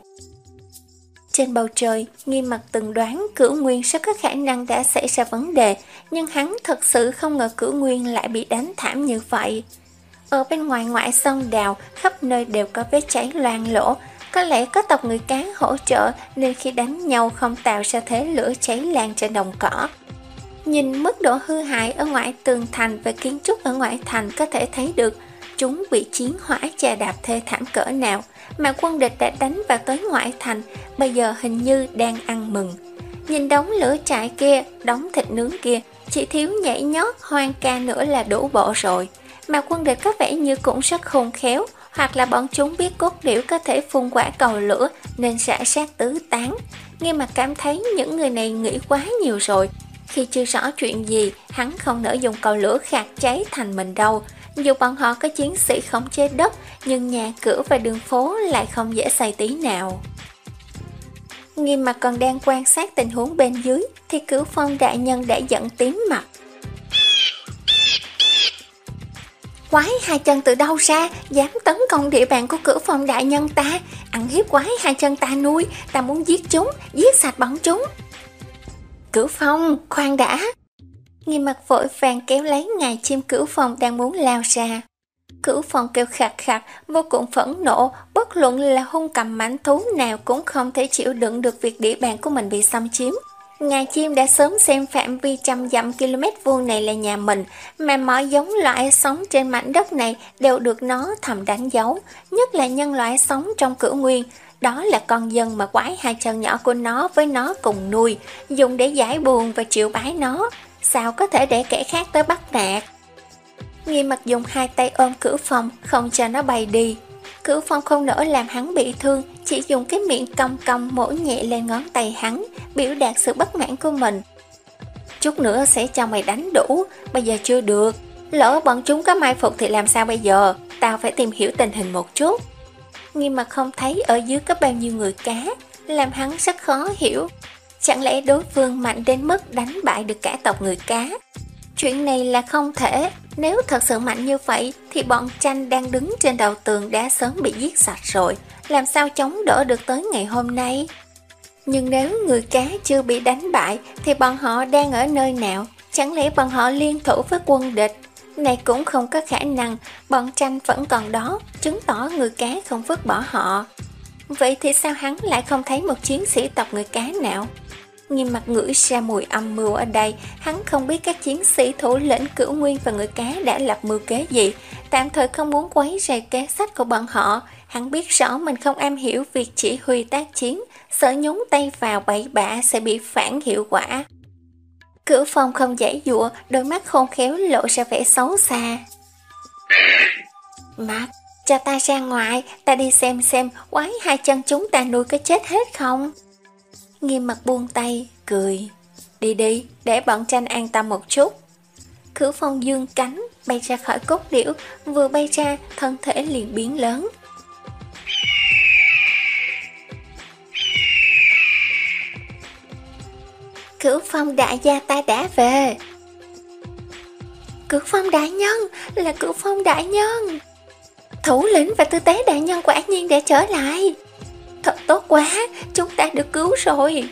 Trên bầu trời, Nghiêm Mặc từng đoán Cửu Nguyên rất có khả năng đã xảy ra vấn đề, nhưng hắn thật sự không ngờ Cửu Nguyên lại bị đánh thảm như vậy. Ở bên ngoài ngoại sông đào, khắp nơi đều có vết cháy loang lỗ. Có lẽ có tộc người cá hỗ trợ nên khi đánh nhau không tạo ra thế lửa cháy lan trên đồng cỏ. Nhìn mức độ hư hại ở ngoại tường thành và kiến trúc ở ngoại thành có thể thấy được chúng bị chiến hỏa chà đạp thê thảm cỡ nào, mà quân địch đã đánh vào tới ngoại thành, bây giờ hình như đang ăn mừng. Nhìn đống lửa trại kia, đống thịt nướng kia, chỉ thiếu nhảy nhót hoang ca nữa là đủ bộ rồi. Mà quân địch có vẻ như cũng rất khôn khéo, hoặc là bọn chúng biết cốt điểu có thể phun quả cầu lửa nên rã sát tứ tán. Nghe mà cảm thấy những người này nghĩ quá nhiều rồi. Khi chưa rõ chuyện gì, hắn không nỡ dùng cầu lửa khạc cháy thành mình đâu. Dù bọn họ có chiến sĩ khống chế đất, nhưng nhà cửa và đường phố lại không dễ xây tí nào. Nghiêm Mặc còn đang quan sát tình huống bên dưới thì Cửu Phong đại nhân đã giận tím mặt. Quái hai chân từ đâu ra, dám tấn công địa bàn của Cửu Phong đại nhân ta, ăn hiếp quái hai chân ta nuôi, ta muốn giết chúng, giết sạch bọn chúng. Cửu Phong, khoan đã. Nghiêm Mặc vội vàng kéo lấy ngài chim Cửu Phong đang muốn lao ra. Cửu Phong kêu khạc khạc, vô cùng phẫn nộ, bất luận là hung cầm mãnh thú nào cũng không thể chịu đựng được việc địa bàn của mình bị xâm chiếm. Ngài chim đã sớm xem phạm vi trăm dặm km vuông này là nhà mình, mà mọi giống loại sống trên mảnh đất này đều được nó thầm đánh dấu, nhất là nhân loại sống trong Cửu Nguyên. Đó là con dân mà quái hai chân nhỏ của nó với nó cùng nuôi, dùng để giải buồn và chịu bái nó. Sao có thể để kẻ khác tới bắt nạt? Nghiêm Mặc dùng hai tay ôm Cửu Phong, không cho nó bay đi. Cửu Phong không nỡ làm hắn bị thương, chỉ dùng cái miệng cong cong mổ nhẹ lên ngón tay hắn, biểu đạt sự bất mãn của mình. Chút nữa sẽ cho mày đánh đủ, bây giờ chưa được. Lỡ bọn chúng có mai phục thì làm sao bây giờ? Tao phải tìm hiểu tình hình một chút. Nghiêm Mặc không thấy ở dưới có bao nhiêu người cá, làm hắn rất khó hiểu. Chẳng lẽ đối phương mạnh đến mức đánh bại được cả tộc người cá? Chuyện này là không thể. Nếu thật sự mạnh như vậy thì bọn Tranh đang đứng trên đầu tường đã sớm bị giết sạch rồi, làm sao chống đỡ được tới ngày hôm nay? Nhưng nếu người cá chưa bị đánh bại thì bọn họ đang ở nơi nào? Chẳng lẽ bọn họ liên thủ với quân địch? Này cũng không có khả năng, bọn Tranh vẫn còn đó, chứng tỏ người cá không vứt bỏ họ. Vậy thì sao hắn lại không thấy một chiến sĩ tộc người cá nào? Nghiêm Mặc ngửi ra mùi âm mưu ở đây, hắn không biết các chiến sĩ thủ lĩnh Cửu Nguyên và người cá đã lập mưu kế gì. tạm thời không muốn quấy rầy kế sách của bọn họ. Hắn biết rõ mình không am hiểu việc chỉ huy tác chiến, sợ nhúng tay vào bậy bạ sẽ bị phản hiệu quả. Cửu Phong không giãy giụa, đôi mắt khôn khéo lộ ra vẻ xấu xa. Mặt, cho ta ra ngoài, ta đi xem xem quái hai chân chúng ta nuôi có chết hết không. Nghiêm Mặt buông tay, cười. Đi đi, để bọn Tranh an tâm một chút. Cửu Phong dương cánh, bay ra khỏi cốt điểu, vừa bay ra, thân thể liền biến lớn. Cửu Phong đại gia ta đã về. Cửu Phong đại nhân, là Cửu Phong đại nhân. Thủ lĩnh và tư tế đại nhân quả nhiên đã trở lại. Thật tốt quá, chúng ta được cứu rồi.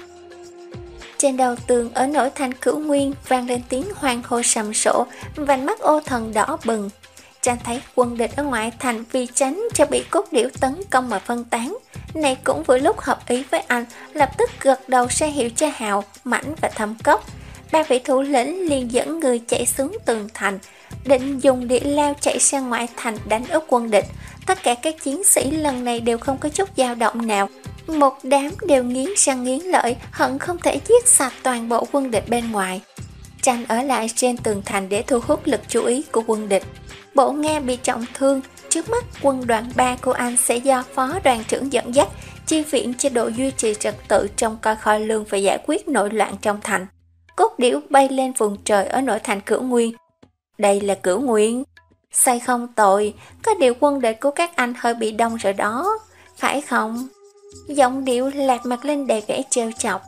Trên đầu tường ở nổi thành Cửu Nguyên vang lên tiếng hoan hô sầm sộ, vành mắt ô thần đỏ bừng. Tranh thấy quân địch ở ngoại thành vì tránh cho bị cốt điểu tấn công mà phân tán. Này cũng vừa lúc hợp ý với anh, lập tức gật đầu ra hiệu cho Hạo, Mãnh và Thâm Cốc. Ba vị thủ lĩnh liền dẫn người chạy xuống tường thành, định dùng địa lao chạy sang ngoại thành đánh úp quân địch. Tất cả các chiến sĩ lần này đều không có chút dao động nào, một đám đều nghiến răng nghiến lợi, hận không thể giết sạch toàn bộ quân địch bên ngoài. Tranh ở lại trên tường thành để thu hút lực chú ý của quân địch. Bộ Nga bị trọng thương, trước mắt quân đoàn ba của anh sẽ do phó đoàn trưởng dẫn dắt, chi viện cho đội duy trì trật tự trong coi kho lương và giải quyết nội loạn trong thành. Cốt điểu bay lên vùng trời ở nội thành Cửu Nguyên. Đây là Cửu Nguyên. Sai không tội, có điều quân địch của các anh hơi bị đông rồi đó, phải không? Giọng điệu Lạc Mặt lên đầy vẻ trêu chọc.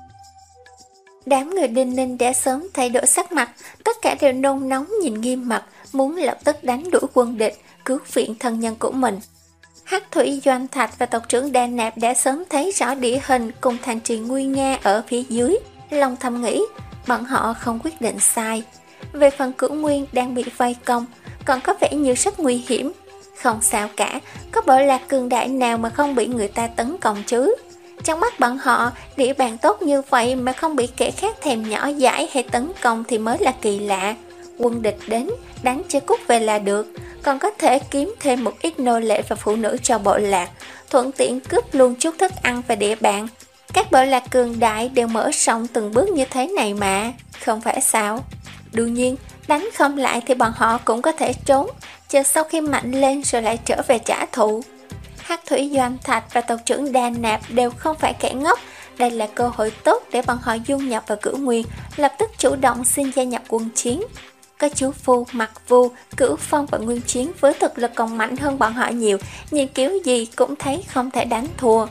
Đám người Đinh Ninh đã sớm thay đổi sắc mặt, tất cả đều nôn nóng nhìn Nghiêm Mặt, muốn lập tức đánh đuổi quân địch, cứu viện thân nhân của mình. Hắc Thủy Doanh Thạch và tộc trưởng Đa Nạp đã sớm thấy rõ địa hình cùng thành trì nguy nga ở phía dưới, lòng thầm nghĩ, bọn họ không quyết định sai. Về phần Cửu Nguyên đang bị vây công, còn có vẻ như rất nguy hiểm. Không sao cả, có bộ lạc cường đại nào mà không bị người ta tấn công chứ. Trong mắt bọn họ, địa bàn tốt như vậy mà không bị kẻ khác thèm nhỏ dãi hay tấn công thì mới là kỳ lạ. Quân địch đến, đánh cho cút về là được, còn có thể kiếm thêm một ít nô lệ và phụ nữ cho bộ lạc, thuận tiện cướp luôn chút thức ăn và địa bàn. Các bộ lạc cường đại đều mở rộng từng bước như thế này mà, không phải sao? Đương nhiên, đánh không lại thì bọn họ cũng có thể trốn, chờ sau khi mạnh lên rồi lại trở về trả thù. Hắc Thủy Doanh Thạch và tộc trưởng Đa Nạp đều không phải kẻ ngốc, đây là cơ hội tốt để bọn họ dung nhập vào Cửu Nguyên, lập tức chủ động xin gia nhập quân chiến. Có chú Phu, Mặt Vu, Cửu Phong và Nguyên Chiến với thực lực còn mạnh hơn bọn họ nhiều, nhìn kiểu gì cũng thấy không thể đánh thua.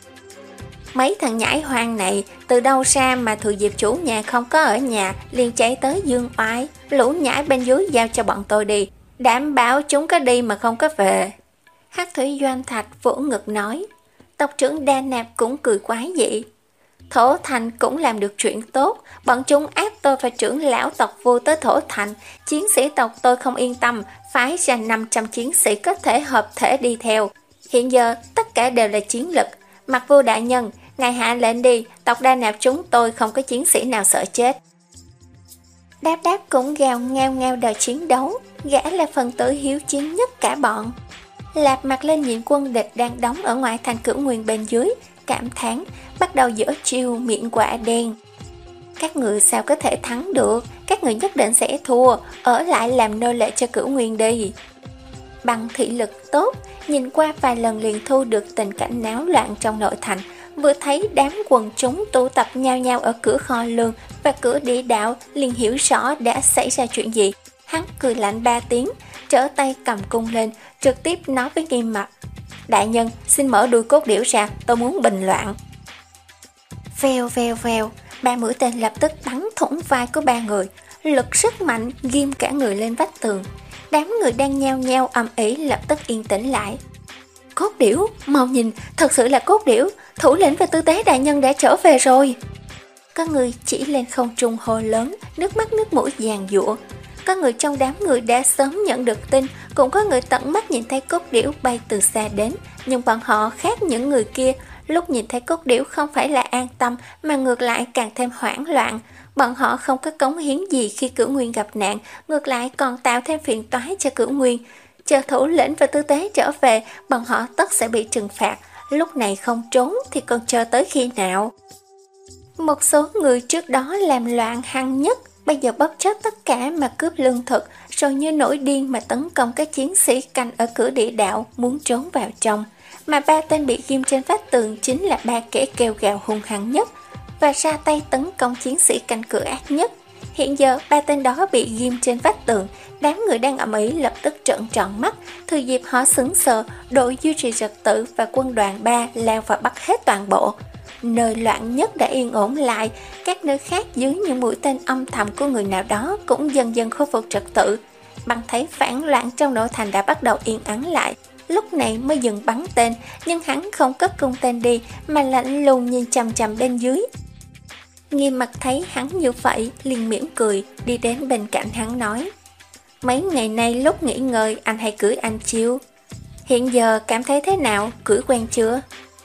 Mấy thằng nhãi hoang này từ đâu ra mà Thừa Diệp chủ nhà không có ở nhà, liền chạy tới dương oai. Lũ nhãi bên dưới giao cho bọn tôi đi, đảm bảo chúng có đi mà không có về. Hắc Thủy Doanh Thạch vỗ ngực nói. Tộc trưởng Đa Nạp cũng cười quái dị. Thổ Thành cũng làm được chuyện tốt, bọn chúng ép tôi và trưởng lão tộc Vu tới Thổ Thành. Chiến sĩ tộc tôi không yên tâm, phái ra năm trăm chiến sĩ có thể hợp thể đi theo. Hiện giờ tất cả đều là chiến lực. Mặt Vu đại nhân, ngài hạ lệnh đi, tộc Đa Nạp chúng tôi không có chiến sĩ nào sợ chết. Đáp Đáp cũng gào ngao ngao đòi chiến đấu, gã là phần tử hiếu chiến nhất cả bọn. Lạp Mặt lên nhìn quân địch đang đóng ở ngoại thành Cửu Nguyên bên dưới, cảm thán, bắt đầu giở chiêu miệng quả đen. Các người sao có thể thắng được, các người nhất định sẽ thua, ở lại làm nô lệ cho Cửu Nguyên đi. Bằng thị lực tốt, nhìn qua vài lần liền thu được tình cảnh náo loạn trong nội thành, vừa thấy đám quần chúng tụ tập nhau nhau ở cửa kho lương và cửa địa đạo liền hiểu rõ đã xảy ra chuyện gì. Hắn cười lạnh ba tiếng, trở tay cầm cung lên, trực tiếp nói với Nghiêm Mặt. Đại nhân, xin mở đuôi cốt điểu ra, tôi muốn bình loạn. Vèo vèo vèo, ba mũi tên lập tức bắn thủng vai của ba người, lực rất mạnh ghim cả người lên vách tường. Đám người đang nhao nhao ầm ĩ lập tức yên tĩnh lại. Cốt điểu, mau nhìn, thật sự là cốt điểu, thủ lĩnh và tư tế đại nhân đã trở về rồi. Có người chỉ lên không trung hô lớn, nước mắt nước mũi giàn giụa. Có người trong đám người đã sớm nhận được tin, cũng có người tận mắt nhìn thấy cốt điểu bay từ xa đến, nhưng bọn họ khác những người kia, lúc nhìn thấy cốt điểu không phải là an tâm mà ngược lại càng thêm hoảng loạn. Bọn họ không có cống hiến gì khi Cửu Nguyên gặp nạn, ngược lại còn tạo thêm phiền toái cho Cửu Nguyên. chờ thủ lĩnh và tư tế trở về, bọn họ tất sẽ bị trừng phạt, lúc này không trốn thì còn chờ tới khi nào? Một số người trước đó làm loạn hăng nhất, bây giờ bất chấp tất cả mà cướp lương thực, rồi như nổi điên mà tấn công các chiến sĩ canh ở cửa địa đạo muốn trốn vào trong. Mà ba tên bị ghim trên vách tường chính là ba kẻ kêu gào hung hăng nhất và ra tay tấn công chiến sĩ canh cửa ác nhất. Hiện giờ ba tên đó bị ghim trên vách tường, đám người đang ầm ĩ lập tức trợn tròn mắt. Thừa dịp họ sững sờ, đội duy trì trật tự và quân đoàn ba lao vào bắt hết toàn bộ. Nơi loạn nhất đã yên ổn lại, các nơi khác dưới những mũi tên âm thầm của người nào đó cũng dần dần khôi phục trật tự. Bằng thấy phản loạn trong nội thành đã bắt đầu yên ắng lại, lúc này mới dừng bắn tên, nhưng hắn không cất cung tên đi mà lạnh lùng nhìn chằm chằm bên dưới. Nghiêm Mặc thấy hắn như vậy liền mỉm cười, đi đến bên cạnh hắn nói: mấy ngày nay lúc nghỉ ngơi anh hay cưỡi anh chiêu, hiện giờ cảm thấy thế nào, cưỡi quen chưa?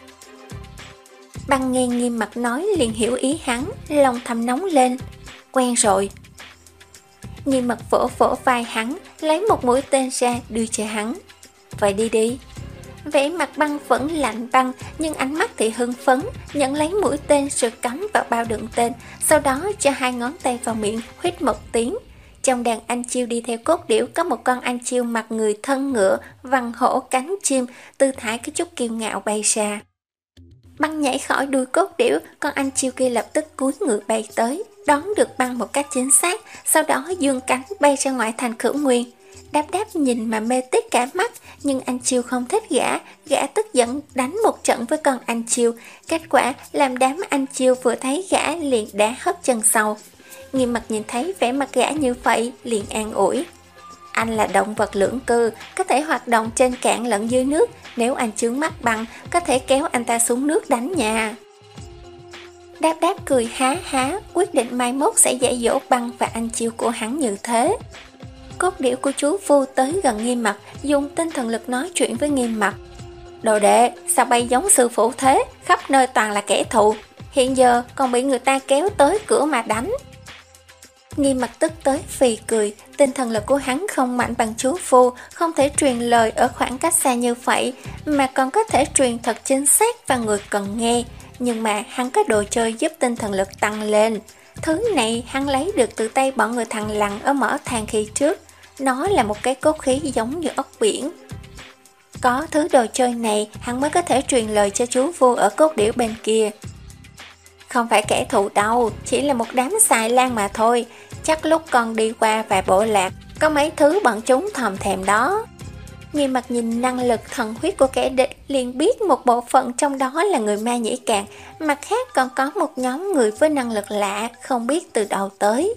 Băng nghe Nghiêm Mặc nói liền hiểu ý hắn, lòng thầm nóng lên. Quen rồi. Nghiêm Mặc vỗ vỗ vai hắn, lấy một mũi tên ra đưa cho hắn. Vậy đi đi. Vẻ mặt Băng vẫn lạnh băng, nhưng ánh mắt thì hưng phấn, nhận lấy mũi tên rồi cắm vào bao đựng tên, sau đó cho hai ngón tay vào miệng, huýt một tiếng. Trong đàn anh chiêu đi theo cốt điểu có một con anh chiêu mặc người thân ngựa, vằn hổ cánh chim, tư thái có chút kiêu ngạo bay ra. Băng nhảy khỏi đuôi cốt điểu, con anh chiêu kia lập tức cúi người bay tới, đón được Băng một cách chính xác, sau đó dương cánh bay ra ngoài thành Khửu Nguyên. Đáp Đáp nhìn mà mê tít cả mắt, nhưng anh chiêu không thích gã, gã tức giận đánh một trận với con anh chiêu, kết quả làm đám anh chiêu vừa thấy gã liền đá hất chân sau. Nghiêm Mặc nhìn thấy vẻ mặt gã như vậy liền an ủi: anh là động vật lưỡng cư, có thể hoạt động trên cạn lẫn dưới nước, nếu anh chướng mắt Băng có thể kéo anh ta xuống nước đánh nha. Đáp Đáp cười há há, quyết định mai mốt sẽ dạy dỗ Băng và anh chiêu của hắn như thế. Cốt điểu của chú Vu tới gần Nghiêm Mặc, dùng tinh thần lực nói chuyện với Nghiêm Mặc. Đồ đệ, sao bay giống sư phụ thế, khắp nơi toàn là kẻ thù, hiện giờ còn bị người ta kéo tới cửa mà đánh. Nghiêm Mặc tức tới phì cười, tinh thần lực của hắn không mạnh bằng chú Vu, không thể truyền lời ở khoảng cách xa như vậy, mà còn có thể truyền thật chính xác và người cần nghe. Nhưng mà hắn có đồ chơi giúp tinh thần lực tăng lên. Thứ này hắn lấy được từ tay bọn người thằng Lằn ở mỏ than khi trước. Nó là một cái cốt khí giống như ốc biển. Có thứ đồ chơi này, hắn mới có thể truyền lời cho chú Vu ở cốt điểu bên kia. Không phải kẻ thù đâu, chỉ là một đám xài lan mà thôi. Chắc lúc con đi qua vài bộ lạc, có mấy thứ bọn chúng thòm thèm đó. Nghiêm Mặc nhìn năng lực thần huyết của kẻ địch, liền biết một bộ phận trong đó là người ma nhĩ cạn, mặt khác còn có một nhóm người với năng lực lạ, không biết từ đâu tới.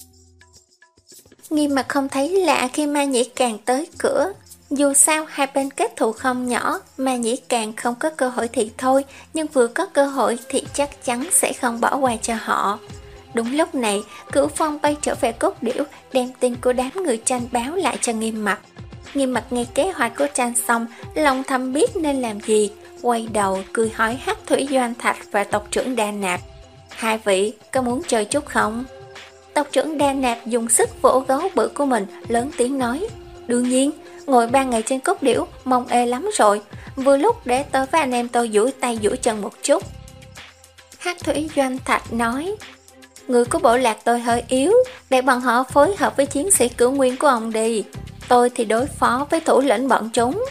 Nghiêm Mặc không thấy lạ khi ma nhĩ càn tới cửa. Dù sao hai bên kết thù không nhỏ, ma nhĩ càn không có cơ hội thì thôi, nhưng vừa có cơ hội thì chắc chắn sẽ không bỏ qua cho họ. Đúng lúc này, Cửu Phong bay trở về cốt điểu, đem tin của đám người tranh báo lại cho Nghiêm Mặc. Nghiêm Mặc nghe kế hoạch của tranh xong, lòng thầm biết nên làm gì, quay đầu cười hỏi Hắc Thủy Doanh Thạch và tộc trưởng Đa Nạp: hai vị có muốn chơi chút không? Tộc trưởng Đa Nạp dùng sức vỗ gấu bự của mình, lớn tiếng nói: đương nhiên, ngồi ba ngày trên cốt điểu, mong ê lắm rồi, vừa lúc để tôi với anh em tôi duỗi tay duỗi chân một chút. Hắc Thủy Doanh Thạch nói: người của bộ lạc tôi hơi yếu, để bọn họ phối hợp với chiến sĩ Cửu Nguyên của ông đi, tôi thì đối phó với thủ lĩnh bọn chúng.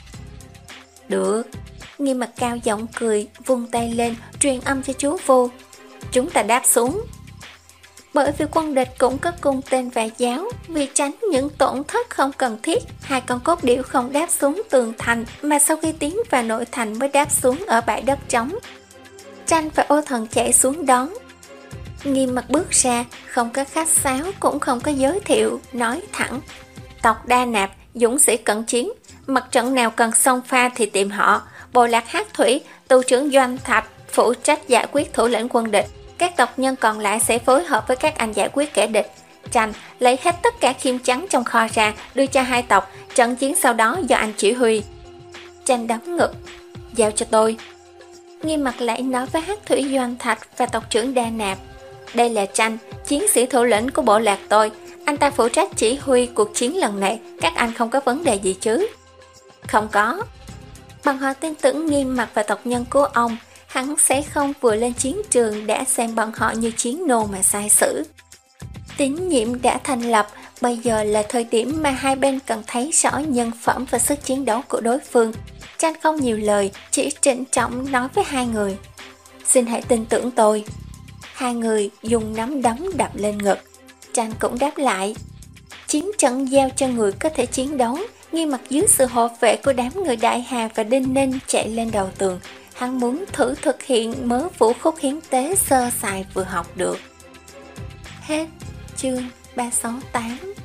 Được. Nghiêm Mặc cao giọng cười, vung tay lên, truyền âm cho chú Vu: chúng ta đáp xuống. Bởi vì quân địch cũng có cung tên và giáo, vì tránh những tổn thất không cần thiết, hai con cốt điểu không đáp xuống tường thành, mà sau khi tiến vào nội thành mới đáp xuống ở bãi đất trống. Tranh và Ô Thần chạy xuống đón. Nghiêm Mặc bước ra, không có khách sáo cũng không có giới thiệu, nói thẳng: tộc Đa Nạp, dũng sĩ cận chiến, mặt trận nào cần xông pha thì tìm họ. Bộ lạc Hắc Thủy, tù trưởng Doanh Thạch phụ trách giải quyết thủ lĩnh quân địch, các tộc nhân còn lại sẽ phối hợp với các anh giải quyết kẻ địch. Tranh lấy hết tất cả khiêm trắng trong kho ra, đưa cho hai tộc, trận chiến sau đó do anh chỉ huy. Tranh đấm ngực: giao cho tôi. Nghiêm Mặc lại nói với Hắc Thủy Doanh Thạch và tộc trưởng Đa Nạp: đây là Tranh, chiến sĩ thủ lĩnh của bộ lạc tôi, Anh ta phụ trách chỉ huy cuộc chiến lần này, các anh không có vấn đề gì chứ? Không có. Bọn họ tin tưởng Nghiêm Mặc và tộc nhân của ông, hắn sẽ không vừa lên chiến trường đã xem bọn họ như chiến nô mà sai xử. Tín nhiệm đã thành lập, bây giờ là thời điểm mà hai bên cần thấy rõ nhân phẩm và sức chiến đấu của đối phương. Tranh không nhiều lời, chỉ trịnh trọng nói với hai người. Xin hãy tin tưởng tôi. Hai người dùng nắm đấm đập lên ngực. Tranh cũng đáp lại. Chiến trận giao cho người có thể chiến đấu. Nghiêm Mặc dưới sự hộ vệ của đám người Đại Hà và Đinh Ninh chạy lên đầu tường. Hắn muốn thử thực hiện mớ vũ khúc hiến tế sơ sài vừa học được. Hết chương ba sáu tám.